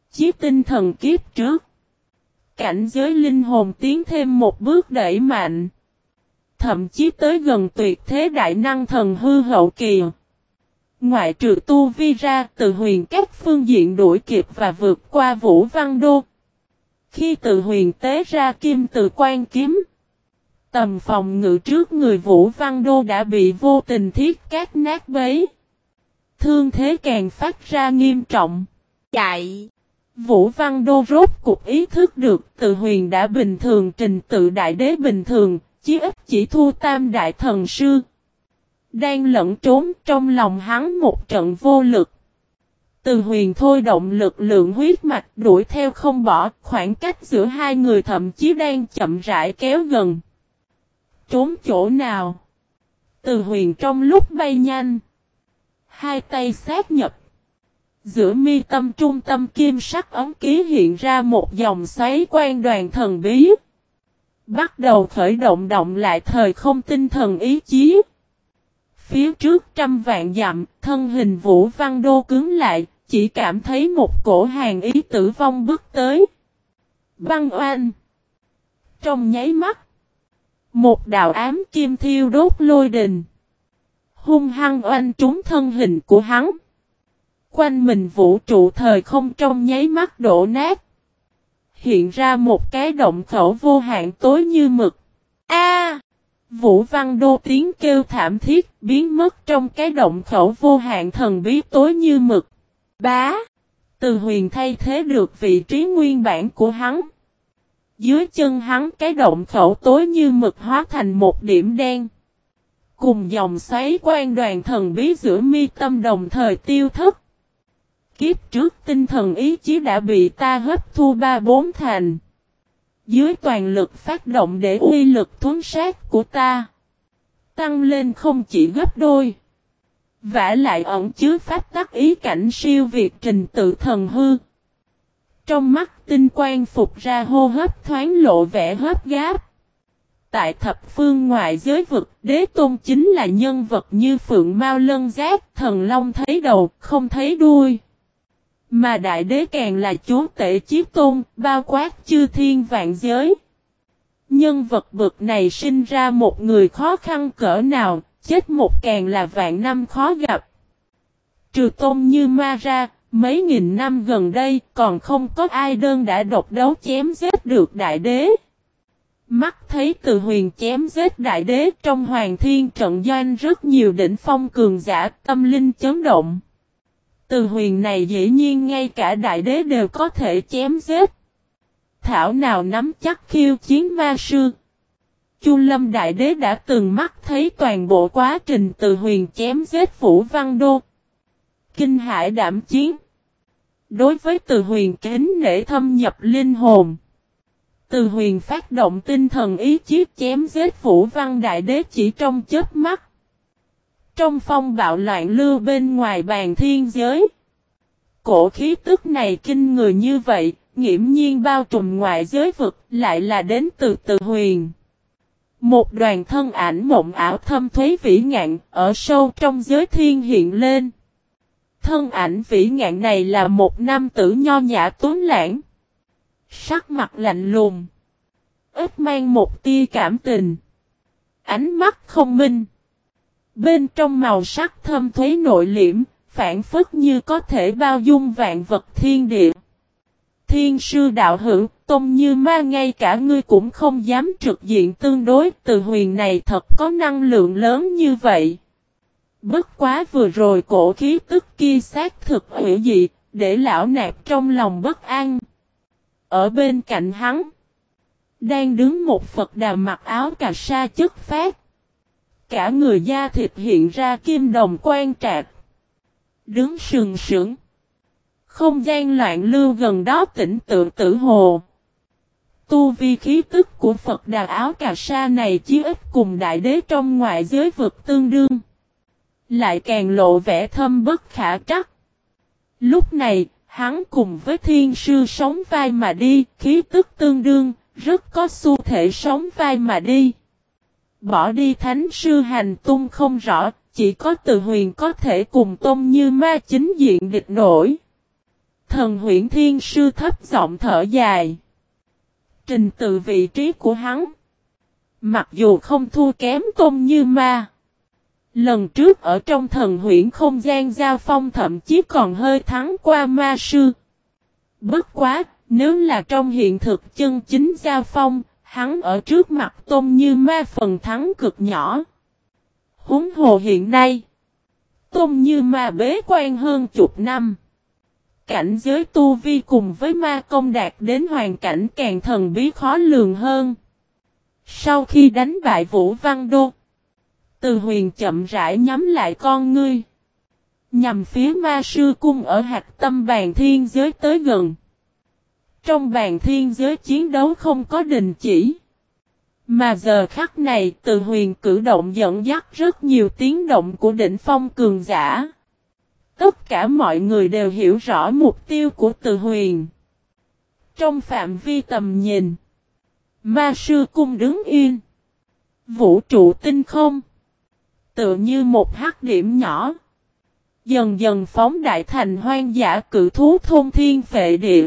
A: Chí tinh thần kiếp trước. Cảnh giới linh hồn tiến thêm một bước đẩy mạnh. Thậm chí tới gần tuyệt thế đại năng thần hư hậu kỳ. Ngoại trừ tu vi ra, Từ Huyền các phương diện đuổi kịp và vượt qua Vũ Văn Đô. Khi Từ Huyền tế ra kim từ quan kiếm, tầm phòng ngự trước người Vũ Văn Đô đã bị vô tình thiết cát nát bấy. Thương thế càng phát ra nghiêm trọng. Chạy! Vũ Văn Đô rốt cục ý thức được Từ Huyền đã bình thường trình tự đại đế bình thường, chí ít chỉ thua tam đại thần sư. Đang lẫn trốn trong lòng hắn một trận vô lực. Từ Huyền thôi động lực lượng huyết mạch đuổi theo không bỏ, khoảng cách giữa hai người thậm chí đang chậm rãi kéo gần. Trốn chỗ nào? Từ Huyền trong lúc bay nhanh, hai tay sát nhập. Giữa mi tâm trung tâm kim sắc ấm ký hiện ra một dòng xoáy quan đoàn thần bí. Bắt đầu khởi động động lại thời không tinh thần ý chí. Phía trước trăm vạn dặm, thân hình Vũ Văn Đô cứng lại, chỉ cảm thấy một cổ hàng ý tử vong bước tới. Băng oanh! Trong nháy mắt, một đạo ám kim thiêu đốt lôi đình. Hung hăng oanh trúng thân hình của hắn. Quanh mình vũ trụ thời không trong nháy mắt đổ nát. Hiện ra một cái động khẩu vô hạn tối như mực. A! Vũ Văn Đô tiếng kêu thảm thiết biến mất trong cái động khẩu vô hạn thần bí tối như mực. Bá! Từ Huyền thay thế được vị trí nguyên bản của hắn. Dưới chân hắn cái động khẩu tối như mực hóa thành một điểm đen. Cùng dòng xoáy quan đoàn thần bí giữa mi tâm đồng thời tiêu thất. Kiếp trước tinh thần ý chí đã bị ta hấp thu ba bốn thành. Dưới toàn lực phát động để uy lực thuấn sát của ta tăng lên không chỉ gấp đôi. Vả lại ẩn chứa pháp tắc ý cảnh siêu việt trình tự thần hư. Trong mắt tinh quang phục ra hô hấp thoáng lộ vẻ hấp gáp. Tại thập phương ngoại giới vực, đế tôn chính là nhân vật như phượng mao lân giác, thần long thấy đầu, không thấy đuôi. Mà đại đế càng là chúa tể chiếc tôn, bao quát chư thiên vạn giới. Nhân vật bực này sinh ra một người khó khăn cỡ nào, chết một càng là vạn năm khó gặp. Trừ tôn như ma ra, mấy nghìn năm gần đây còn không có ai đơn đã độc đấu chém giết được đại đế. Mắt thấy Từ Huyền chém giết đại đế trong hoàng thiên trận doanh rất nhiều đỉnh phong cường giả tâm linh chấn động. Từ Huyền này dĩ nhiên ngay cả đại đế đều có thể chém giết. Thảo nào nắm chắc khiêu chiến ma sư. Chu Lâm đại đế đã từng mắt thấy toàn bộ quá trình Từ Huyền chém giết Vũ Văn Đô. Kinh hải đảm chiến. Đối với Từ Huyền kính nể thâm nhập linh hồn. Từ Huyền phát động tinh thần ý chí chém giết Vũ Văn đại đế chỉ trong chớp mắt. Trong phong bạo loạn lưu bên ngoài bàn thiên giới. Cổ khí tức này kinh người như vậy, nghiễm nhiên bao trùm ngoại giới vực, lại là đến từ Từ Huyền. Một đoàn thân ảnh mộng ảo thâm thuế vĩ ngạn, ở sâu trong giới thiên hiện lên. Thân ảnh vĩ ngạn này là một nam tử nho nhã tuấn lãng. Sắc mặt lạnh lùng. Ít mang một tia cảm tình. Ánh mắt không minh. Bên trong màu sắc thâm thuế nội liễm, phản phất như có thể bao dung vạn vật thiên địa. Thiên sư đạo hữu, tôn như ma ngay cả ngươi cũng không dám trực diện tương đối. Từ Huyền này thật có năng lượng lớn như vậy. Bất quá vừa rồi cổ khí tức kia xác thực hữu dị, để lão nạp trong lòng bất an. Ở bên cạnh hắn, đang đứng một Phật Đà mặc áo cà sa chất phát. Cả người da thịt hiện ra kim đồng quan trạc. Đứng sừng sững. Không gian loạn lưu gần đó tĩnh tự tử hồ. Tu vi khí tức của Phật Đà áo cà sa này chí ít cùng đại đế trong ngoại giới vực tương đương. Lại càng lộ vẻ thâm bất khả trắc. Lúc này, hắn cùng với thiên sư sống vai mà đi, khí tức tương đương, rất có xu thể sống vai mà đi. Bỏ đi thánh sư hành tung không rõ, chỉ có Từ Huyền có thể cùng tôn như ma chính diện địch nổi. Thần Huyễn Thiên Sư thấp giọng thở dài. Trình tự vị trí của hắn, mặc dù không thua kém Tôn Như Ma, lần trước ở trong thần huyễn không gian giao phong thậm chí còn hơi thắng qua ma sư. Bất quá, nếu là trong hiện thực chân chính giao phong, hắn ở trước mặt Tôn Như Ma phần thắng cực nhỏ. Huống hồ hiện nay, Tôn Như Ma bế quan hơn chục năm. Cảnh giới tu vi cùng với ma công đạt đến hoàn cảnh càng thần bí khó lường hơn. Sau khi đánh bại Vũ Văn Đô, Từ Huyền chậm rãi nhắm lại con ngươi, nhằm phía ma sư cung ở hạch tâm bàn thiên giới tới gần. Trong bàn thiên giới chiến đấu không có đình chỉ. Mà giờ khắc này Từ Huyền cử động dẫn dắt rất nhiều tiếng động của đỉnh phong cường giả. Tất cả mọi người đều hiểu rõ mục tiêu của Từ Huyền. Trong phạm vi tầm nhìn, ma sư cung đứng yên. Vũ trụ tinh không, tựa như một hắc điểm nhỏ, dần dần phóng đại thành hoang dã cự thú thôn thiên phệ địa.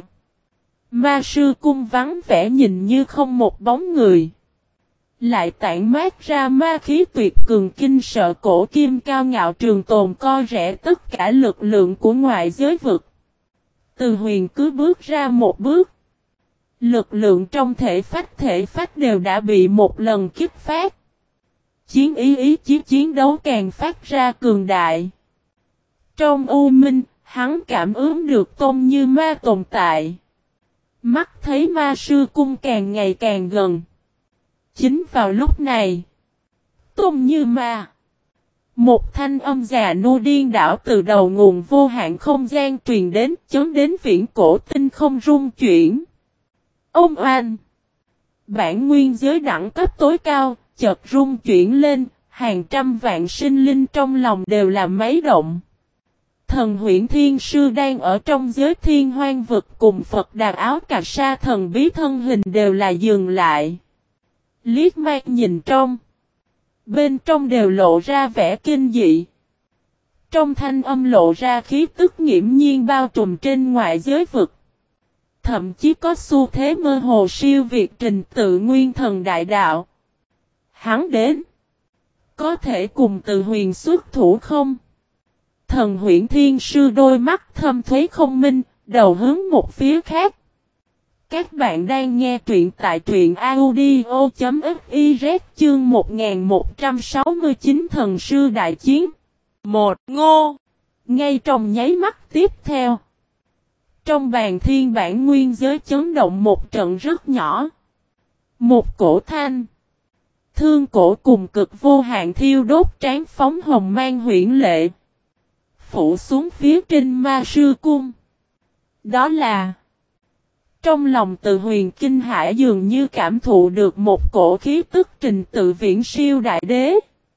A: Ma sư cung vắng vẻ nhìn như không một bóng người, lại tản mát ra ma khí tuyệt cường kinh sợ cổ kim cao ngạo trường tồn co rẽ tất cả lực lượng của ngoại giới vực. Từ Huyền cứ bước ra một bước, lực lượng trong thể phách thể phách đều đã bị một lần kích phát. Chiến ý ý chí chiến đấu càng phát ra cường đại. Trong u minh, hắn cảm ứng được Tôn Như Ma tồn tại. Mắt thấy ma sư cung càng ngày càng gần. Chính vào lúc này, Tôn Như Ma, một thanh âm già nua điên đảo từ đầu nguồn vô hạn không gian truyền đến, chấn đến viễn cổ tinh không rung chuyển. Ông oan! Bản nguyên giới đẳng cấp tối cao, chợt rung chuyển lên, hàng trăm vạn sinh linh trong lòng đều là máy động. Thần Huyễn Thiên Sư đang ở trong giới thiên hoang vực cùng Phật Đà áo cà sa thần bí thân hình đều là dừng lại. Liếc mắt nhìn trong, bên trong đều lộ ra vẻ kinh dị. Trong thanh âm lộ ra khí tức nghiễm nhiên bao trùm trên ngoại giới vực. Thậm chí có xu thế mơ hồ siêu việt trình tự nguyên thần đại đạo. Hắn đến, có thể cùng Từ Huyền xuất thủ không? Thần Huyễn Thiên Sư đôi mắt thâm thúy không minh, đầu hướng một phía khác. Các bạn đang nghe truyện tại truyện audio chấm fiz chương một nghìn một trăm sáu mươi chín Thần Sư Đại Chiến. Một Ngô. Ngay trong nháy mắt tiếp theo, trong bàn thiên bản nguyên giới chấn động một trận rất nhỏ. Một cổ thanh, thương cổ cùng cực vô hạn thiêu đốt trán phóng hồng mang huyễn lệ, phủ xuống phía trên ma sư cung. Đó là, trong lòng Từ Huyền kinh hãi dường như cảm thụ được một cổ khí tức trình tự viễn siêu đại đế.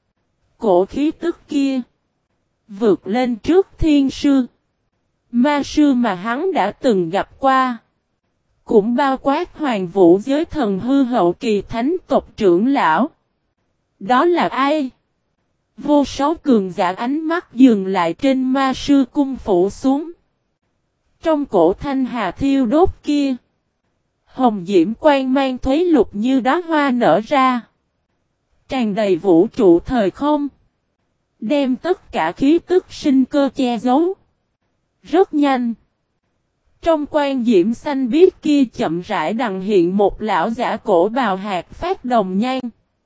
A: Cổ khí tức kia, vượt lên trước thiên sư, ma sư mà hắn đã từng gặp qua. Cũng bao quát hoàng vũ giới thần hư hậu kỳ thánh tộc trưởng lão. Đó là ai? Vô số cường giả ánh mắt dừng lại trên ma sư cung phủ xuống. Trong cổ thanh hà thiêu đốt kia, hồng diễm quang mang thuế lục như đóa hoa nở ra, tràn đầy vũ trụ thời không, đem tất cả khí tức sinh cơ che giấu. Rất nhanh, trong quang diễm xanh biếc kia chậm rãi đằng hiện một lão giả cổ bào hạt phát đồng nhan.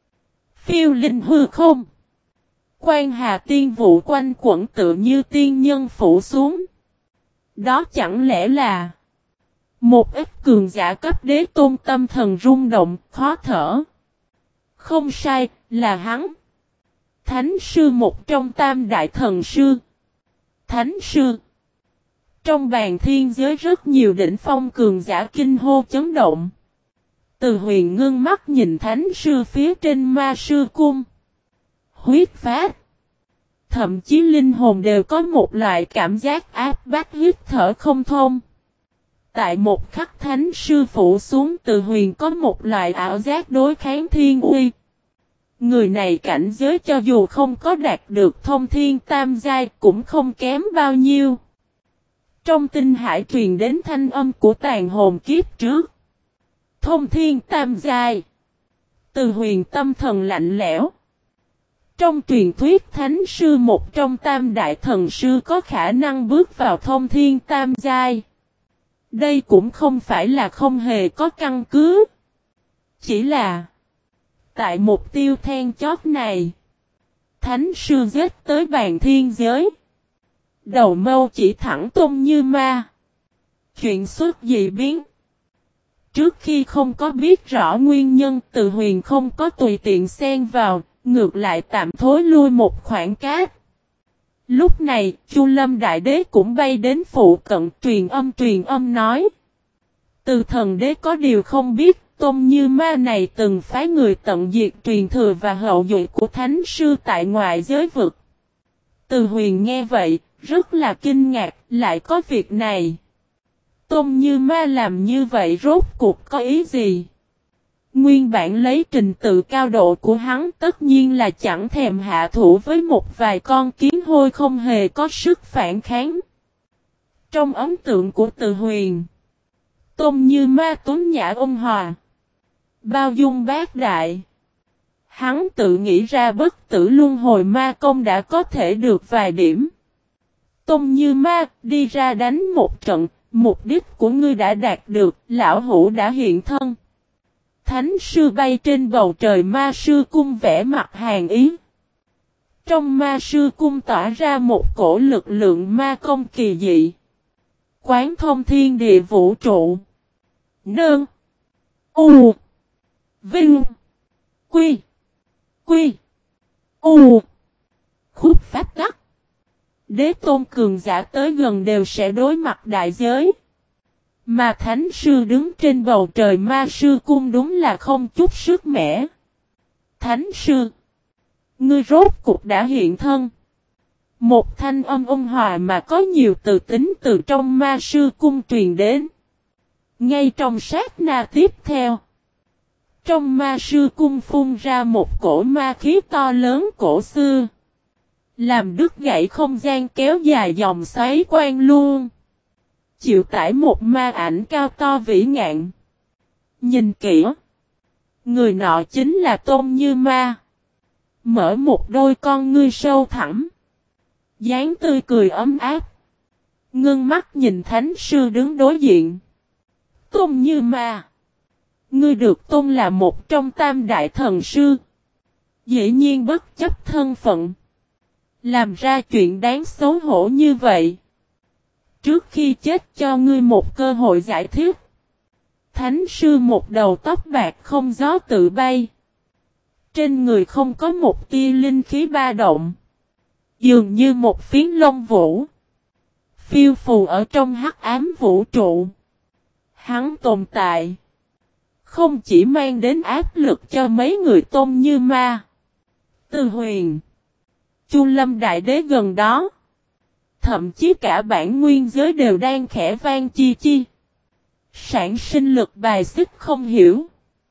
A: Phiêu linh hư không, quang hà tiên vụ quanh quẩn tự như tiên nhân phủ xuống. Đó chẳng lẽ là một ít cường giả cấp đế tôn tâm thần rung động, khó thở. Không sai, là hắn. Thánh sư một trong tam đại thần sư. Thánh sư. Trong bàn thiên giới rất nhiều đỉnh phong cường giả kinh hô chấn động. Từ Huyền ngưng mắt nhìn thánh sư phía trên ma sư cung. Huyết phát. Thậm chí linh hồn đều có một loại cảm giác áp bách hít thở không thông. Tại một khắc thánh sư phủ xuống, Từ Huyền có một loại ảo giác đối kháng thiên uy. Người này cảnh giới cho dù không có đạt được thông thiên tam giai cũng không kém bao nhiêu. Trong tinh hải truyền đến thanh âm của tàn hồn kiếp trước. Thông thiên tam giai. Từ Huyền tâm thần lạnh lẽo. Trong truyền thuyết thánh sư một trong tam đại thần sư có khả năng bước vào thông thiên tam giai. Đây cũng không phải là không hề có căn cứ. Chỉ là tại mục tiêu then chót này, thánh sư giết tới bàn thiên giới. Đầu mâu chỉ thẳng Tôn Như Ma. Chuyện xuất dị biến. Trước khi không có biết rõ nguyên nhân, Từ Huyền không có tùy tiện xen vào, ngược lại tạm thối lui một khoảng cát. Lúc này, Chu Lâm Đại Đế cũng bay đến phụ cận truyền âm truyền âm nói. Từ thần đế có điều không biết, Tôn Như Ma này từng phái người tận diệt truyền thừa và hậu duệ của thánh sư tại ngoại giới vực. Từ Huyền nghe vậy, rất là kinh ngạc, lại có việc này. Tôn Như Ma làm như vậy rốt cuộc có ý gì? Nguyên bản lấy trình tự cao độ của hắn tất nhiên là chẳng thèm hạ thủ với một vài con kiến hôi không hề có sức phản kháng. Trong ấn tượng của Từ Huyền, Tôn Như Ma tuấn nhã ôn hòa, bao dung bác đại. Hắn tự nghĩ ra bất tử luân hồi ma công đã có thể được vài điểm. Tôn Như Ma, đi ra đánh một trận, mục đích của ngươi đã đạt được, lão hữu đã hiện thân. Thánh sư bay trên bầu trời ma sư cung vẽ mặt hàn ý. Trong ma sư cung tỏa ra một cổ lực lượng ma công kỳ dị. Quán thông thiên địa vũ trụ. Nương. U. Vinh. Quy. Quy. U. Khúc phát tắc. Đế tôn cường giả tới gần đều sẽ đối mặt đại giới. Mà thánh sư đứng trên bầu trời ma sư cung đúng là không chút sức mẻ. Thánh sư. Ngươi rốt cục đã hiện thân. Một thanh âm ôn hòa mà có nhiều từ tính từ trong ma sư cung truyền đến. Ngay trong sát na tiếp theo. Trong ma sư cung phun ra một cổ ma khí to lớn cổ xưa. Làm đứt gãy không gian kéo dài dòng xoáy quan luôn. Chịu tải một ma ảnh cao to vĩ ngạn. Nhìn kỹ. Người nọ chính là Tôn Như Ma. Mở một đôi con ngươi sâu thẳm. Dáng tươi cười ấm áp. Ngưng mắt nhìn thánh sư đứng đối diện. Tôn Như Ma. Ngươi được tôn là một trong tam đại thần sư. Dĩ nhiên bất chấp thân phận. Làm ra chuyện đáng xấu hổ như vậy. Trước khi chết cho ngươi một cơ hội giải thích. Thánh sư một đầu tóc bạc không gió tự bay. Trên người không có một tia linh khí ba động. Dường như một phiến lông vũ. Phiêu phù ở trong hắc ám vũ trụ. Hắn tồn tại. Không chỉ mang đến áp lực cho mấy người Tôn Như Ma. Từ Huyền. Chu Lâm Đại Đế gần đó. Thậm chí cả bản nguyên giới đều đang khẽ vang chi chi. Sản sinh lực bài xích không hiểu.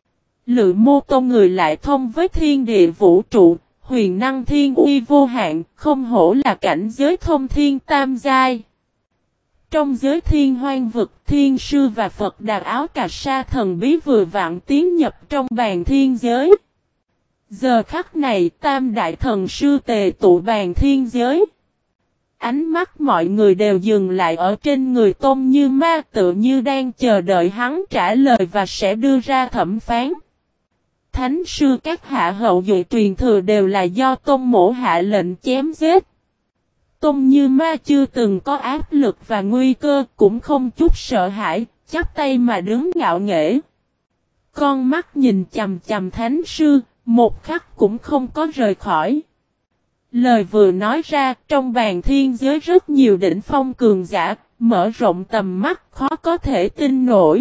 A: Lự mô tô người lại thông với thiên địa vũ trụ, huyền năng thiên uy vô hạn, không hổ là cảnh giới thông thiên tam giai. Trong giới thiên hoang vực, thiên sư và Phật Đà áo cà sa thần bí vừa vặn tiến nhập trong bàn thiên giới. Giờ khắc này tam đại thần sư tề tụ bàn thiên giới. Ánh mắt mọi người đều dừng lại ở trên người Tôn Như Ma tự như đang chờ đợi hắn trả lời và sẽ đưa ra thẩm phán. Thánh sư các hạ hậu duệ truyền thừa đều là do Tôn mỗ hạ lệnh chém giết. Tôn Như Ma chưa từng có áp lực và nguy cơ, cũng không chút sợ hãi, chắp tay mà đứng ngạo nghễ. Con mắt nhìn chằm chằm thánh sư, một khắc cũng không có rời khỏi. Lời vừa nói ra, trong bàn thiên giới rất nhiều đỉnh phong cường giả, mở rộng tầm mắt khó có thể tin nổi.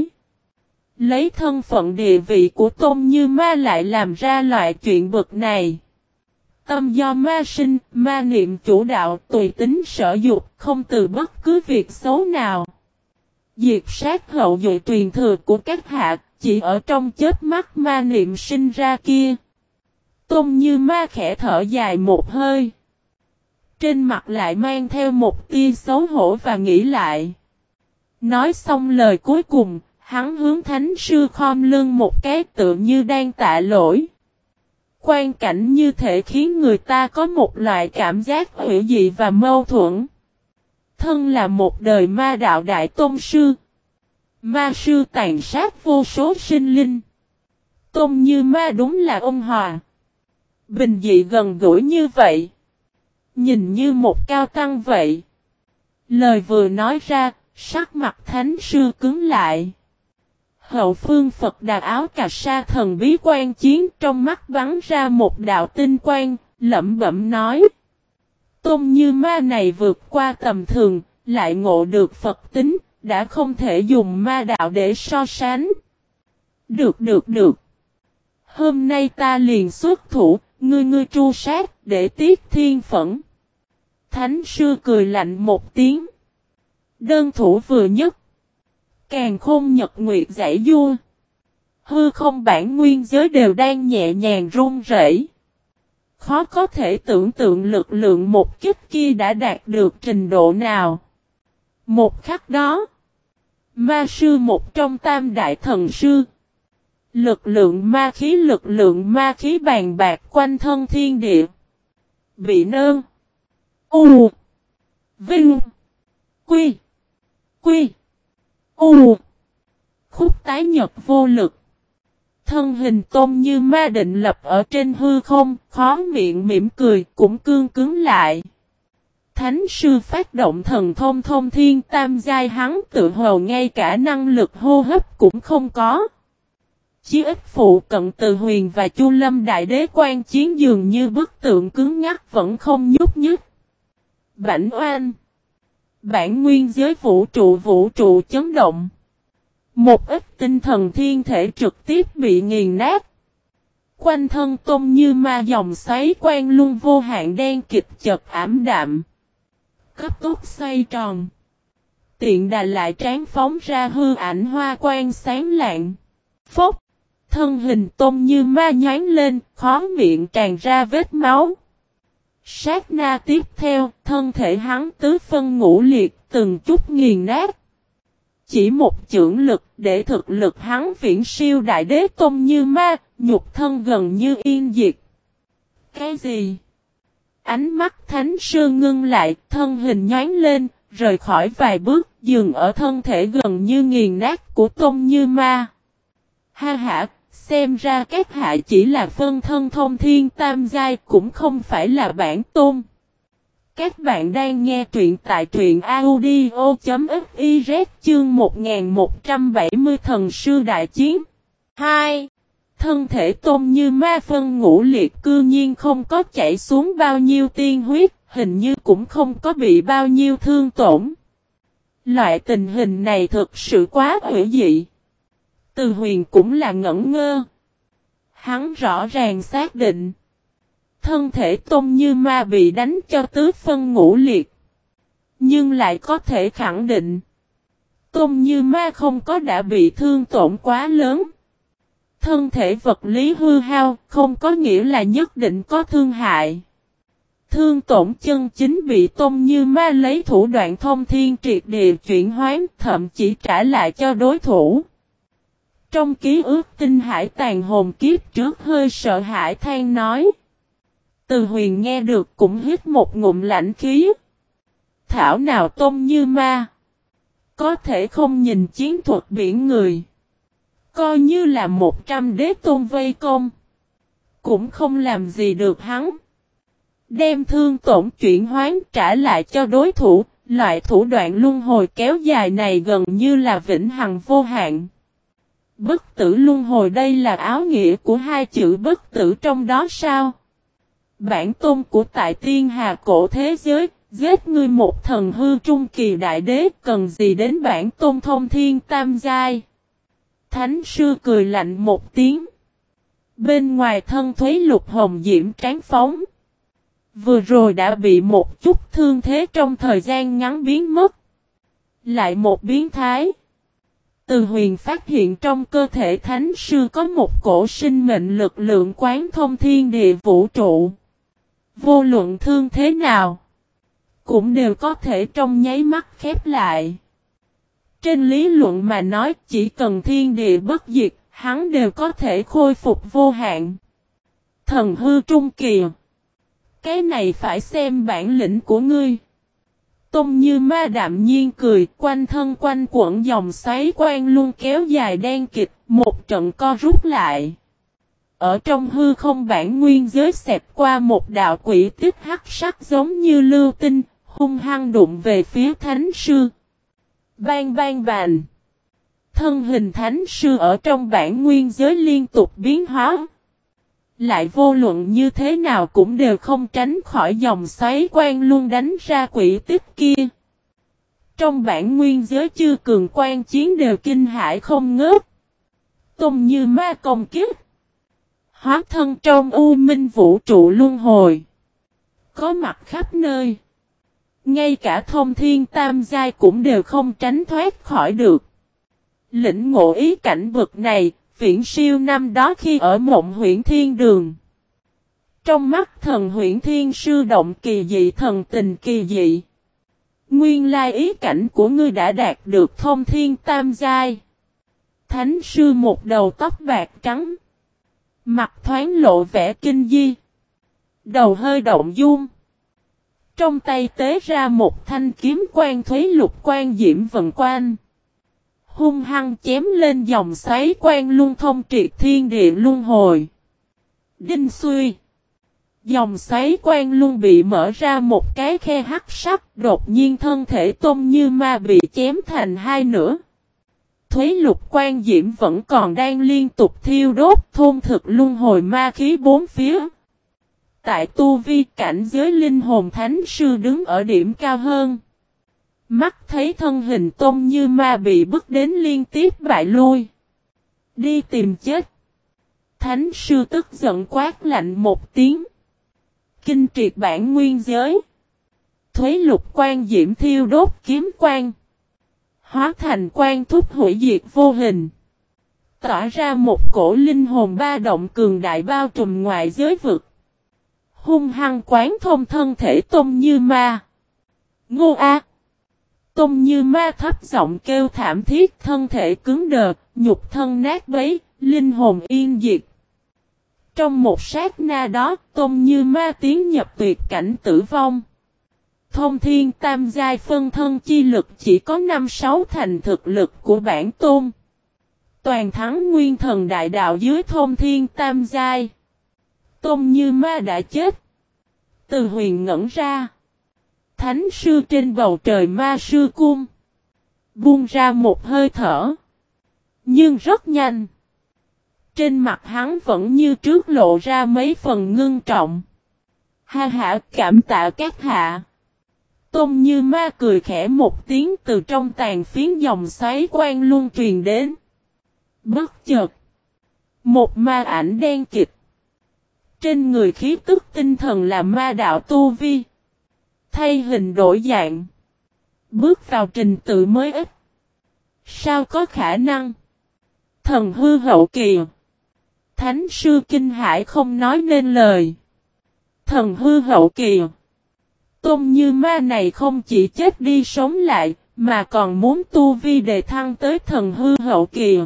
A: Lấy thân phận địa vị của Tôn Như Ma lại làm ra loại chuyện bực này. Tâm do ma sinh, ma niệm chủ đạo, tùy tính sở dục, không từ bất cứ việc xấu nào. Diệt sát hậu duệ truyền thừa của các hạ, chỉ ở trong chết mắt ma niệm sinh ra kia. Tôn Như Ma khẽ thở dài một hơi. Trên mặt lại mang theo một tia xấu hổ và nghĩ lại. Nói xong lời cuối cùng, hắn hướng thánh sư khom lưng một cái tựa như đang tạ lỗi. Quan cảnh như thể khiến người ta có một loại cảm giác hủy dị và mâu thuẫn. Thân là một đời ma đạo đại tôn sư. Ma sư tàn sát vô số sinh linh. Tôn Như Ma đúng là ông hòa. Bình dị gần gũi như vậy. Nhìn như một cao tăng vậy. Lời vừa nói ra, sắc mặt thánh sư cứng lại. Hậu phương Phật Đà áo cà sa thần bí quan chiến trong mắt bắn ra một đạo tinh quang, lẩm bẩm nói. Tôn Như Ma này vượt qua tầm thường, lại ngộ được Phật tính, đã không thể dùng ma đạo để so sánh. Được được được. Hôm nay ta liền xuất thủ, ngươi ngươi tru sát, để tiết thiên phẫn. Thánh sư cười lạnh một tiếng. Đơn thủ vừa nhất. Càn khôn nhật nguyệt giải vua. Hư không bản nguyên giới đều đang nhẹ nhàng run rẩy. Khó có thể tưởng tượng lực lượng một kích kia đã đạt được trình độ nào. Một khắc đó. Ma sư một trong tam đại thần sư. Lực lượng ma khí lực lượng ma khí bàn bạc quanh thân thiên địa. Bị nơn. U. Vinh. Quy. Quy. U. Khúc tái nhật vô lực. Thân hình Tôn Như Ma định lập ở trên hư không, khó miệng mỉm cười, cũng cương cứng lại. Thánh sư phát động thần thông thông thiên tam giai hắn tự hồ ngay cả năng lực hô hấp cũng không có. Chí ít phụ cận Từ Huyền và Chu Lâm Đại Đế quan chiến dường như bức tượng cứng ngắc vẫn không nhúc nhích. Bảnh oan. Bản nguyên giới vũ trụ vũ trụ chấn động. Một ít tinh thần thiên thể trực tiếp bị nghiền nát. Quanh thân Tôn Như Ma dòng xoáy quan luân vô hạn đen kịch chật ảm đạm. Cấp tốc xoay tròn. Tiện đà lại tráng phóng ra hư ảnh hoa quan sáng lạng. Phốc. Thân hình Tôn Như Ma nhoáng lên, khó miệng tràn ra vết máu. Sát na tiếp theo, thân thể hắn tứ phân ngũ liệt, từng chút nghiền nát. Chỉ một chưởng lực để thực lực hắn viễn siêu đại đế Tôn Như Ma, nhục thân gần như yên diệt. Cái gì? Ánh mắt thánh sư ngưng lại, thân hình nhoáng lên, rời khỏi vài bước, dừng ở thân thể gần như nghiền nát của Tôn Như Ma. Ha ha, xem ra các hạ chỉ là phân thân thông thiên tam giai, cũng không phải là bản tôn. Các bạn đang nghe truyện tại truyện audio.fiz chương một nghìn một trăm bảy mươi Thần sư đại chiến. hai. Thân thể Tôn Như Ma phân ngũ liệt cư nhiên không có chảy xuống bao nhiêu tiên huyết, hình như cũng không có bị bao nhiêu thương tổn. Loại tình hình này thực sự quá hủy dị. Từ Huyền cũng là ngẩn ngơ. Hắn rõ ràng xác định. Thân thể Tôn Như Ma bị đánh cho tứ phân ngũ liệt. Nhưng lại có thể khẳng định. Tôn Như Ma không có đã bị thương tổn quá lớn. Thân thể vật lý hư hao không có nghĩa là nhất định có thương hại. Thương tổn chân chính bị Tôn Như Ma lấy thủ đoạn thông thiên triệt địa chuyển hoán, thậm chỉ trả lại cho đối thủ. Trong ký ức tinh hải tàn hồn kiếp trước hơi sợ hãi than nói. Từ Huyền nghe được cũng hít một ngụm lạnh khí. Thảo nào Tôn Như Ma. Có thể không nhìn chiến thuật biển người. Coi như là một trăm đế tôn vây công. Cũng không làm gì được hắn. Đem thương tổn chuyển hoán trả lại cho đối thủ. Loại thủ đoạn luân hồi kéo dài này gần như là vĩnh hằng vô hạn. Bất tử luân hồi đây là áo nghĩa của hai chữ bất tử trong đó sao? Bản tôn của tại tiên hà cổ thế giới, giết ngươi một thần hư trung kỳ đại đế, cần gì đến bản tôn thông thiên tam giai? Thánh sư cười lạnh một tiếng. Bên ngoài thân Thúy Lục Hồng Diễm tráng phóng. Vừa rồi đã bị một chút thương thế trong thời gian ngắn biến mất. Lại một biến thái. Từ Huyền phát hiện trong cơ thể thánh sư có một cổ sinh mệnh lực lượng quán thông thiên địa vũ trụ. Vô luận thương thế nào, cũng đều có thể trong nháy mắt khép lại. Trên lý luận mà nói chỉ cần thiên địa bất diệt, hắn đều có thể khôi phục vô hạn. Thần hư trung kỳ. Cái này phải xem bản lĩnh của ngươi. Tôn Như Ma đạm nhiên cười, quanh thân quanh quẩn dòng xoáy quan luôn kéo dài đen kịch, một trận co rút lại. Ở trong hư không bản nguyên giới xẹp qua một đạo quỷ tích hắc sắc giống như lưu tinh, hung hăng đụng về phía thánh sư. Bang bang bành. Thân hình thánh sư ở trong bản nguyên giới liên tục biến hóa. Lại vô luận như thế nào cũng đều không tránh khỏi dòng xoáy quan luôn đánh ra quỷ tích kia. Trong bản nguyên giới chư cường quan chiến đều kinh hãi không ngớt. Tôn Như Ma công kiếp. Hóa thân trong u minh vũ trụ luân hồi. Có mặt khắp nơi. Ngay cả thông thiên tam giai cũng đều không tránh thoát khỏi được. Lĩnh ngộ ý cảnh vực này, viễn siêu năm đó khi ở Mộng Huyễn Thiên Đường. Trong mắt thần Huyễn Thiên sư động kỳ dị thần tình kỳ dị. Nguyên lai ý cảnh của ngươi đã đạt được thông thiên tam giai. Thánh sư một đầu tóc bạc trắng. Mặt thoáng lộ vẻ kinh di. Đầu hơi động dung. Trong tay tế ra một thanh kiếm quan thúy lục quan diễm vận quan. Hung hăng chém lên dòng xoáy quan luân thông triệt thiên địa luân hồi. Đinh xuy. Dòng xoáy quan luân bị mở ra một cái khe hắc sắc, đột nhiên thân thể Tôn Như Ma bị chém thành hai nửa. Thúy lục quan diễm vẫn còn đang liên tục thiêu đốt thôn thực luân hồi ma khí bốn phía. Tại tu vi cảnh giới linh hồn thánh sư đứng ở điểm cao hơn. Mắt thấy thân hình Tôn Như Ma bị bước đến liên tiếp bại lui. Đi tìm chết. Thánh sư tức giận quát lạnh một tiếng. Kinh triệt bản nguyên giới. Thúy lục quan diễm thiêu đốt kiếm quan. Hóa thành quan thúc hủy diệt vô hình. Tỏa ra một cổ linh hồn ba động cường đại bao trùm ngoại giới vực. Hung hăng quán thông thân thể Tôn Như Ma. Ngô A. Tôn Như Ma thấp giọng kêu thảm thiết, thân thể cứng đờ, nhục thân nát bấy, linh hồn yên diệt. Trong một sát na đó, Tôn Như Ma tiến nhập tuyệt cảnh tử vong. Thông thiên tam giai phân thân chi lực chỉ có năm sáu thành thực lực của bản tôn. Toàn thắng nguyên thần đại đạo dưới thông thiên tam giai. Tôn Như Ma đã chết. Từ huyền ngẩn ra. Thánh sư trên bầu trời ma sư cung. Buông ra một hơi thở. Nhưng rất nhanh. Trên mặt hắn vẫn như trước lộ ra mấy phần ngưng trọng. Ha ha, cảm tạ các hạ. Tôn Như Ma cười khẽ một tiếng từ trong tàn phiến dòng xoáy quan luân truyền đến. Bất chợt. Một ma ảnh đen kịch. Trên người khí tức tinh thần là ma đạo tu vi. Thay hình đổi dạng. Bước vào trình tự mới ít. Sao có khả năng? Thần hư hậu kỳ. Thánh sư kinh hải không nói nên lời. Thần hư hậu kỳ. Tôn Như Ma này không chỉ chết đi sống lại, mà còn muốn tu vi đề thăng tới thần hư hậu kỳ.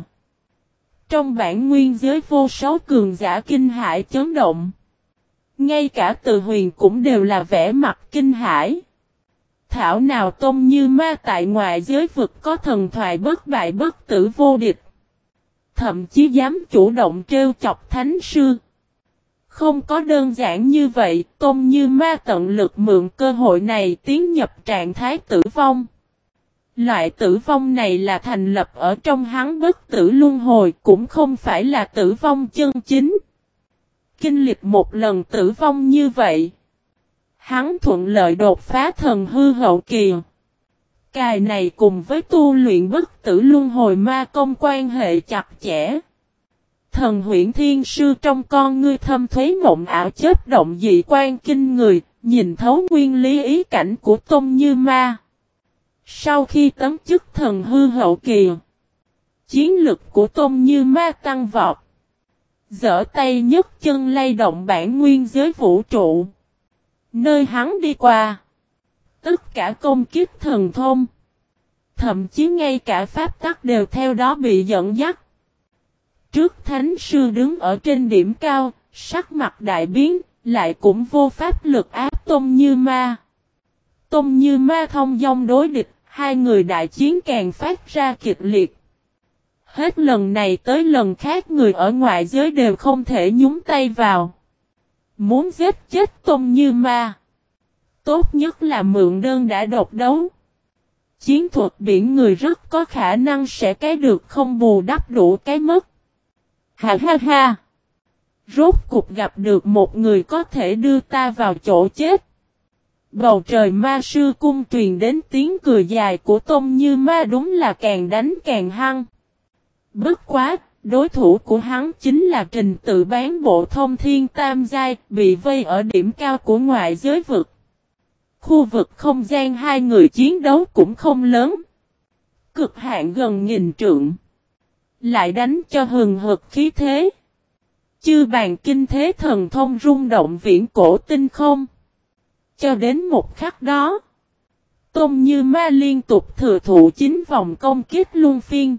A: Trong bản nguyên giới vô số cường giả kinh hải chấn động. Ngay cả Từ Huyền cũng đều là vẻ mặt kinh hãi. Thảo nào Tôn Như Ma tại ngoại giới vực có thần thoại bất bại bất tử vô địch. Thậm chí dám chủ động trêu chọc thánh sư. Không có đơn giản như vậy, Tôn Như Ma tận lực mượn cơ hội này tiến nhập trạng thái tử vong. Loại tử vong này là thành lập ở trong hắn bất tử luân hồi, cũng không phải là tử vong chân chính. Kinh lịch một lần tử vong như vậy. Hắn thuận lợi đột phá thần hư hậu kỳ. Cài này cùng với tu luyện bất tử luân hồi ma công quan hệ chặt chẽ. Thần Huyễn Thiên sư trong con ngươi thâm thuế mộng ảo chớp động dị quan kinh người, nhìn thấu nguyên lý ý cảnh của Tôn Như Ma. Sau khi tấn chức thần hư hậu kỳ, chiến lực của Tôn Như Ma tăng vọt. Giở tay nhấc chân lay động bản nguyên giới vũ trụ. Nơi hắn đi qua, Tất cả công kích thần thông, thậm chí ngay cả pháp tắc đều theo đó bị dẫn dắt. Trước thánh sư đứng ở trên điểm cao, sắc mặt đại biến, lại cũng vô pháp lực áp Tôn Như Ma. Tôn Như Ma thông dong đối địch, hai người đại chiến càng phát ra kịch liệt. Hết lần này tới lần khác người ở ngoại giới đều không thể nhúng tay vào. Muốn giết chết Tôn Như Ma, tốt nhất là mượn đơn đã độc đấu. Chiến thuật biển người rất có khả năng sẽ cái được không bù đắp đủ cái mất. Ha ha ha! Rốt cục gặp được một người có thể đưa ta vào chỗ chết. Bầu trời ma sư cung truyền đến tiếng cười dài của Tôn Như Ma, đúng là càng đánh càng hăng. Bất quá, đối thủ của hắn chính là Trình Tự bán bộ thông thiên tam giai, bị vây ở điểm cao của ngoại giới vực. Khu vực không gian hai người chiến đấu cũng không lớn. Cực hạn gần nghìn trượng. Lại đánh cho hừng hực khí thế. Chư bàn kinh thế thần thông rung động viễn cổ tinh không. Cho đến một khắc đó, Tôn Như Ma liên tục thừa thụ chín vòng công kích luân phiên.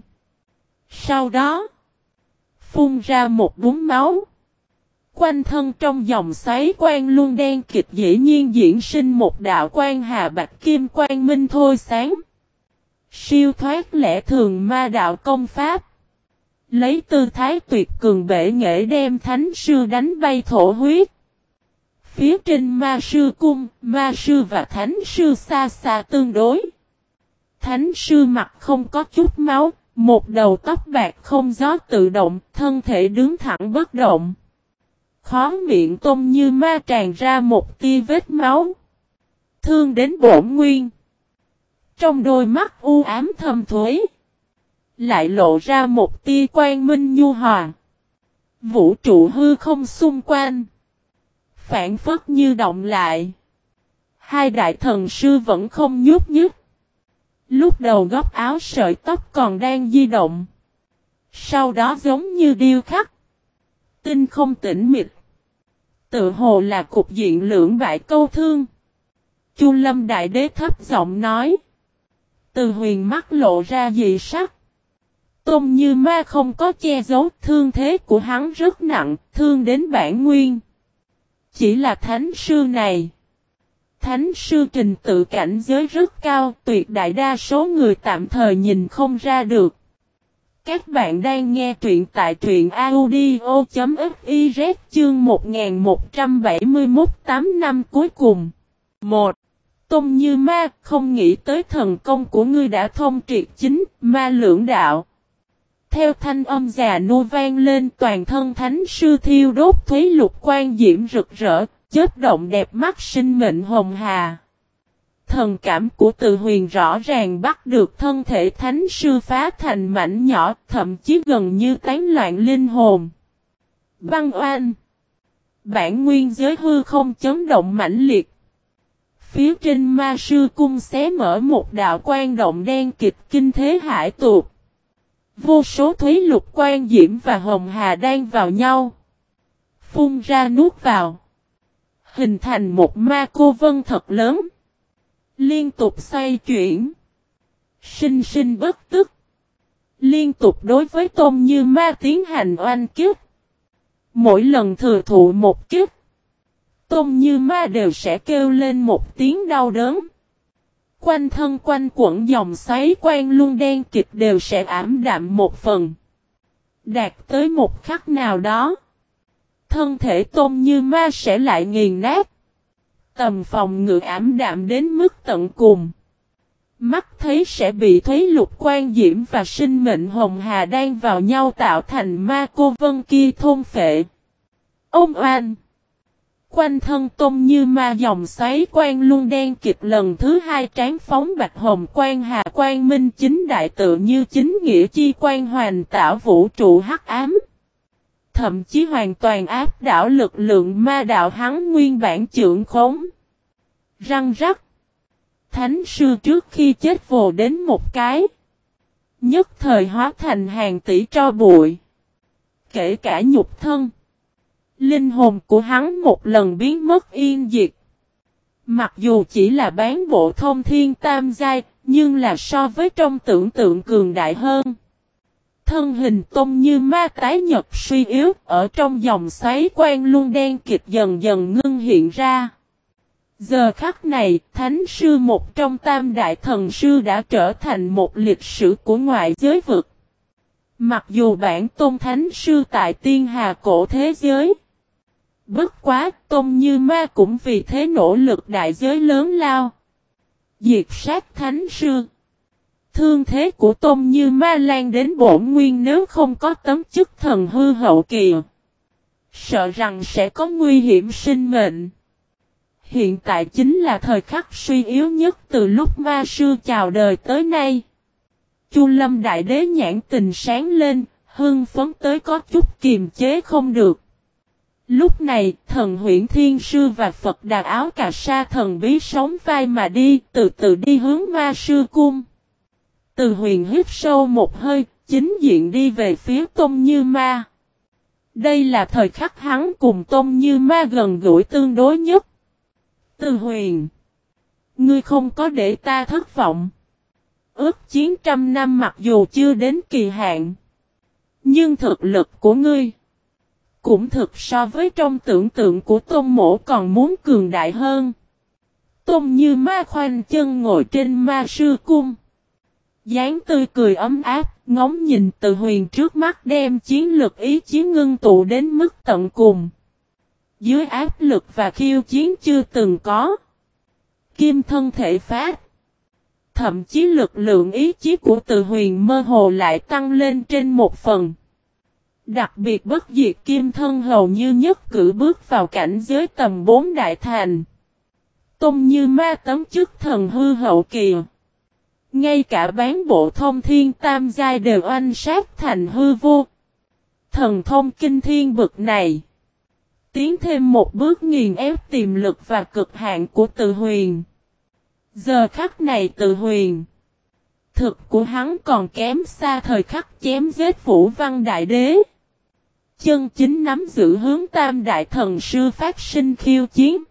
A: Sau đó, phun ra một búng máu. Quanh thân trong dòng xoáy quang luân đen kịch dĩ nhiên diễn sinh một đạo quang hà bạch kim quang minh thôi sáng. Siêu thoát lẽ thường ma đạo công pháp. Lấy tư thái tuyệt cường bể nghệ đem thánh sư đánh bay thổ huyết. Phía trên ma sư cung, ma sư và thánh sư xa xa tương đối. Thánh sư mặt không có chút máu, một đầu tóc bạc không gió tự động, thân thể đứng thẳng bất động. Khó miệng Tôn Như Ma tràn ra một tia vết máu. Thương đến bổn nguyên. Trong đôi mắt u ám thâm thuế, lại lộ ra một tia quang minh nhu hòa. Vũ trụ hư không xung quanh, phản phất như động lại. Hai đại thần sư vẫn không nhúc nhích. Lúc đầu góc áo sợi tóc còn đang di động. Sau đó giống như điêu khắc. Tinh không tĩnh mịch. Tự hồ là cục diện lưỡng bại câu thương. Chu Lâm Đại Đế thấp giọng nói. Từ huyền mắt lộ ra dị sắc. Tôn Như Ma không có che giấu, thương thế của hắn rất nặng, thương đến bản nguyên. Chỉ là thánh sư này. Thánh sư trình tự cảnh giới rất cao, tuyệt đại đa số người tạm thời nhìn không ra được. Các bạn đang nghe truyện tại truyện audio.fiz chương một nghìn một trăm bảy mươi mốt tám năm cuối cùng. một. Tôn Như Ma, không nghĩ tới thần công của ngươi đã thông triệt chính, ma lưỡng đạo. Theo thanh âm già nua vang lên, toàn thân thánh sư thiêu đốt thúy lục quang diễm rực rỡ, chớp động đẹp mắt sinh mệnh hồng hà. Thần cảm của Từ Huyền rõ ràng bắt được thân thể thánh sư phá thành mảnh nhỏ, thậm chí gần như tán loạn linh hồn. Băng oanh. Bản nguyên giới hư không chấn động mãnh liệt. Phía trên ma sư cung xé mở một đạo quang động đen kịch kinh thế hải tuột. Vô số thúy lục quang diễm và hồng hà đang vào nhau. Phun ra nuốt vào. Hình thành một ma cô vân thật lớn. Liên tục xoay chuyển. Sinh sinh bất tức. Liên tục đối với Tôn Như Ma tiến hành oanh kích. Mỗi lần thừa thụ một kích, Tôn Như Ma đều sẽ kêu lên một tiếng đau đớn. Quanh thân quanh quẩn dòng xoáy quang luân đen kịch đều sẽ ảm đạm một phần. Đạt tới một khắc nào đó, thân thể Tôn Như Ma sẽ lại nghiền nát. Tầm phòng ngự ảm đạm đến mức tận cùng. Mắt thấy sẽ bị thúy lục quang diễm và sinh mệnh hồng hà đang vào nhau tạo thành ma cô vân kia thôn phệ. Ông oan! Quanh thân Tôn Như Ma dòng xoáy quang luân đen kịch lần thứ hai tráng phóng bạch hồng quang hà quang minh chính đại tự như chính nghĩa chi quang hoàn tạo vũ trụ hắc ám. Thậm chí hoàn toàn áp đảo lực lượng ma đạo hắn nguyên bản trưởng khống. Răng rắc. Thánh sư trước khi chết vồ đến một cái. Nhất thời hóa thành hàng tỷ tro bụi. Kể cả nhục thân. Linh hồn của hắn một lần biến mất yên diệt. Mặc dù chỉ là bán bộ thông thiên tam giai, nhưng là so với trong tưởng tượng cường đại hơn. Thân hình Tôn Như Ma tái nhật suy yếu, ở trong dòng xoáy quan luân đen kịch dần dần ngưng hiện ra. Giờ khắc này, Thánh Sư một trong tam đại thần sư đã trở thành một lịch sử của ngoại giới vực. Mặc dù bản tôn Thánh Sư tại Tiên Hà cổ thế giới. Bất quá, Tôn Như Ma cũng vì thế nỗ lực đại giới lớn lao. Diệt sát Thánh Sư. Thương thế của Tôn Như Ma lan đến bổn nguyên nếu không có tấm chức thần hư hậu kỳ. Sợ rằng sẽ có nguy hiểm sinh mệnh. Hiện tại chính là thời khắc suy yếu nhất từ lúc ma sư chào đời tới nay. Chu Lâm Đại Đế nhãn tình sáng lên, hưng phấn tới có chút kiềm chế không được. Lúc này, thần Huyễn Thiên Sư và Phật Đà Áo Cà Sa thần bí sóng vai mà đi, từ từ đi hướng ma sư cung. Từ Huyền hít sâu một hơi, chính diện đi về phía Tôn Như Ma. Đây là thời khắc hắn cùng Tôn Như Ma gần gũi tương đối nhất. Từ Huyền, ngươi không có để ta thất vọng. Ước chiến trăm năm mặc dù chưa đến kỳ hạn, nhưng thực lực của ngươi cũng thực so với trong tưởng tượng của Tôn Mỗ còn muốn cường đại hơn. Tôn Như Ma khoanh chân ngồi trên ma sư cung. Dáng tươi cười ấm áp, ngóng nhìn Từ Huyền trước mắt đem chiến lực ý chí ngưng tụ đến mức tận cùng. Dưới áp lực và khiêu chiến chưa từng có. Kim thân thể phát. Thậm chí lực lượng ý chí của Từ Huyền mơ hồ lại tăng lên trên một phần. Đặc biệt bất diệt kim thân hầu như nhất cử bước vào cảnh giới tầm bốn đại thành. Tôn Như Ma tấm chức thần hư hậu kỳ. Ngay cả bán bộ thông thiên tam giai đều oanh sát thành hư vô. Thần thông kinh thiên bực này. Tiến thêm một bước nghiền ép tiềm lực và cực hạn của Từ Huyền. Giờ khắc này Từ Huyền. Thực của hắn còn kém xa thời khắc chém giết Vũ Văn Đại Đế. Chân chính nắm giữ hướng tam đại thần sư phát sinh khiêu chiến.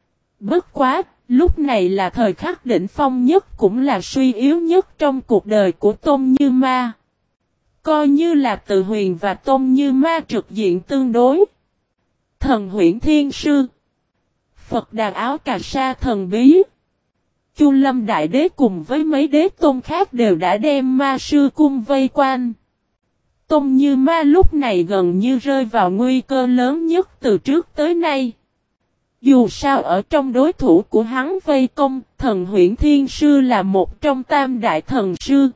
A: Bất quá, lúc này là thời khắc đỉnh phong nhất cũng là suy yếu nhất trong cuộc đời của Tôn Như Ma. Coi như là Từ Huyền và Tôn Như Ma trực diện tương đối. Thần Huyễn Thiên Sư, Phật Đà Áo Cà Sa thần bí, Chu Lâm Đại Đế cùng với mấy đế tôn khác đều đã đem ma sư cung vây quanh. Tôn Như Ma lúc này gần như rơi vào nguy cơ lớn nhất từ trước tới nay. Dù sao ở trong đối thủ của hắn vây công, thần Huyễn Thiên Sư là một trong tam đại thần sư.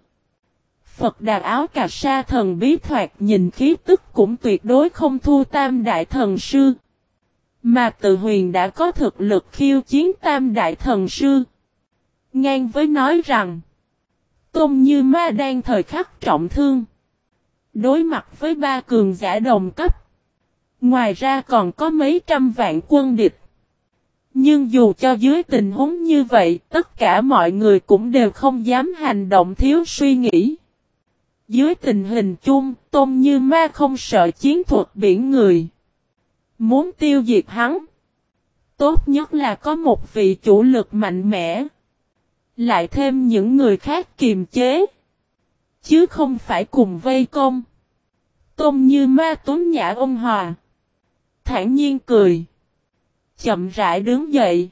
A: Phật Đà Áo Cà Sa thần bí thoạt nhìn khí tức cũng tuyệt đối không thua tam đại thần sư. Mà Từ Huyền đã có thực lực khiêu chiến tam đại thần sư. Ngang với nói rằng, Tôn Như Ma đang thời khắc trọng thương. Đối mặt với ba cường giả đồng cấp. Ngoài ra còn có mấy trăm vạn quân địch. Nhưng dù cho dưới tình huống như vậy, tất cả mọi người cũng đều không dám hành động thiếu suy nghĩ. Dưới tình hình chung, Tôn Như Ma không sợ chiến thuật biển người. Muốn tiêu diệt hắn, tốt nhất là có một vị chủ lực mạnh mẽ. Lại thêm những người khác kiềm chế. Chứ không phải cùng vây công. Tôn Như Ma tuấn nhã ôn hòa. Thản nhiên cười. Chậm rãi đứng dậy.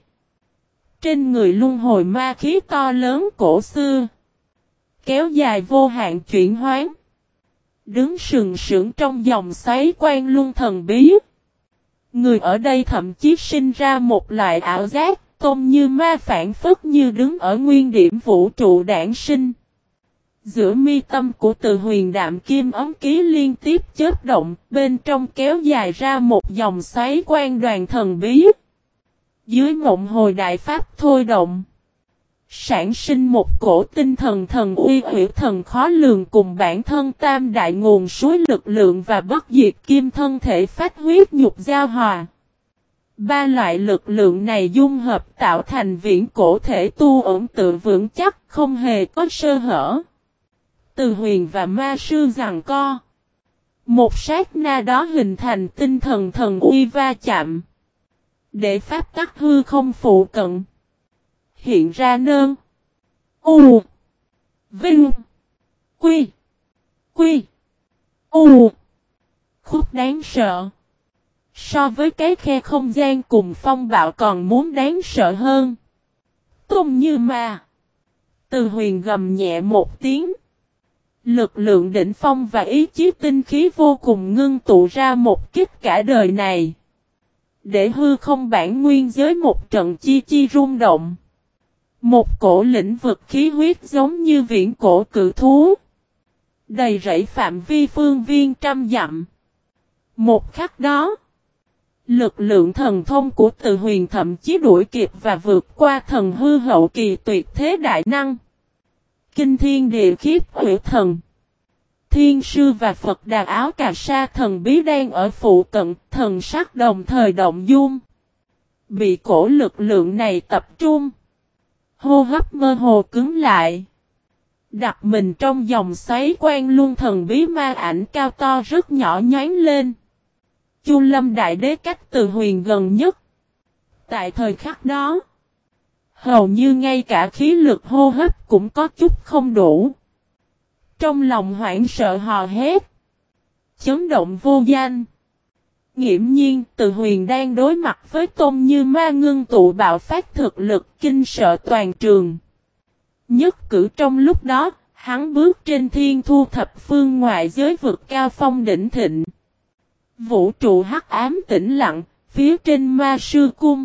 A: Trên người luân hồi ma khí to lớn cổ xưa. Kéo dài vô hạn chuyển hoán. Đứng sừng sững trong dòng xoáy quan luân thần bí. Người ở đây thậm chí sinh ra một loại ảo giác. Tôn Như Ma phản phất như đứng ở nguyên điểm vũ trụ đản sinh. Giữa mi tâm của Từ Huyền đạm kim ấm ký liên tiếp chớp động, bên trong kéo dài ra một dòng xoáy quan đoàn thần bí. Dưới mộng hồi đại pháp thôi động, sản sinh một cổ tinh thần thần uy ủy thần khó lường cùng bản thân tam đại nguồn suối lực lượng và bất diệt kim thân thể phát huyết nhục giao hòa. Ba loại lực lượng này dung hợp tạo thành viễn cổ thể tu ổn tự vững chắc, không hề có sơ hở. Từ Huyền và ma sư giằng co. Một sát na đó hình thành tinh thần thần uy va chạm. Để pháp tắc hư không phụ cận. hiện ra nơn. U. Vinh. Quy. Quy. U. Khúc đáng sợ. So với cái khe không gian cùng phong bạo còn muốn đáng sợ hơn. Tôn Như Ma. Từ Huyền gầm nhẹ một tiếng. Lực lượng đỉnh phong và ý chí tinh khí vô cùng ngưng tụ ra một kích cả đời này. Để hư không bản nguyên giới một trận chi chi rung động. Một cổ lĩnh vực khí huyết giống như viễn cổ cự thú. Đầy rẫy phạm vi phương viên trăm dặm. Một khắc đó. Lực lượng thần thông của Từ Huyền thậm chí đuổi kịp và vượt qua thần hư hậu kỳ tuyệt thế đại năng. Kinh thiên địa khiếp hủy thần. Thiên sư và Phật Đà Áo Cà Sa thần bí đang ở phụ cận, thần sắc đồng thời động dung. Bị cổ lực lượng này tập trung. Hô hấp mơ hồ cứng lại. Đặt mình trong dòng xoáy quan luân thần bí ma ảnh cao to rất nhỏ nhánh lên. Chu Lâm Đại Đế cách Từ Huyền gần nhất. Tại thời khắc đó, hầu như ngay cả khí lực hô hấp cũng có chút không đủ. Trong lòng hoảng sợ hò hét. Chấn động vô danh. Nghiễm nhiên Từ Huyền đang đối mặt với Tôn Như Ma ngưng tụ bạo phát thực lực kinh sợ toàn trường. Nhất cử trong lúc đó, hắn bước trên thiên thu thập phương ngoại giới vực cao phong đỉnh thịnh. Vũ trụ hắc ám tĩnh lặng, phía trên ma sư cung.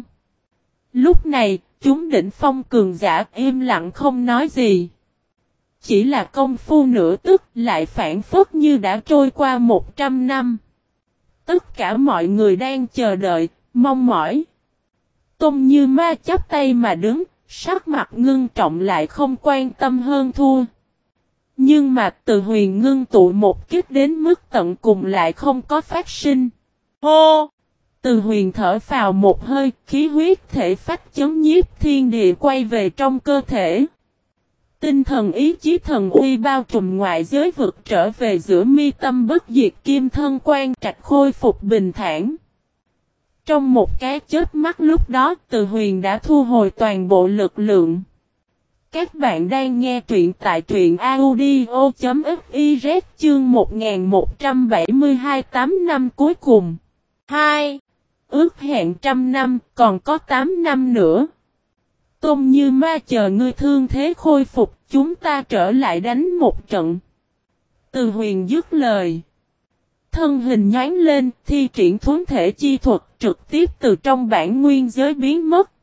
A: Lúc này, chúng đỉnh phong cường giả im lặng không nói gì. Chỉ là công phu nửa tức lại phản phất như đã trôi qua một trăm năm. Tất cả mọi người đang chờ đợi, mong mỏi. Tôn Như Ma chắp tay mà đứng, sắc mặt ngưng trọng lại không quan tâm hơn thua. Nhưng mà Từ Huyền ngưng tụ một kích đến mức tận cùng lại không có phát sinh. Hô! Từ Huyền thở phào một hơi, khí huyết thể phách chấn nhiếp thiên địa quay về trong cơ thể. Tinh thần ý chí thần uy bao trùm ngoại giới vực trở về giữa mi tâm bất diệt kim thân quan trạch khôi phục bình thản. Trong một cái chớp mắt lúc đó Từ Huyền đã thu hồi toàn bộ lực lượng. Các bạn đang nghe truyện tại truyện audio chấm fiz chương một nghìn một trăm bảy mươi hai tám năm cuối cùng. hai. Ước hẹn trăm năm, còn có tám năm nữa. Tôn Như Ma chờ ngươi thương thế khôi phục, chúng ta trở lại đánh một trận. Từ Huyền dứt lời. Thân hình nhánh lên, thi triển thuấn thể chi thuật trực tiếp từ trong bản nguyên giới biến mất.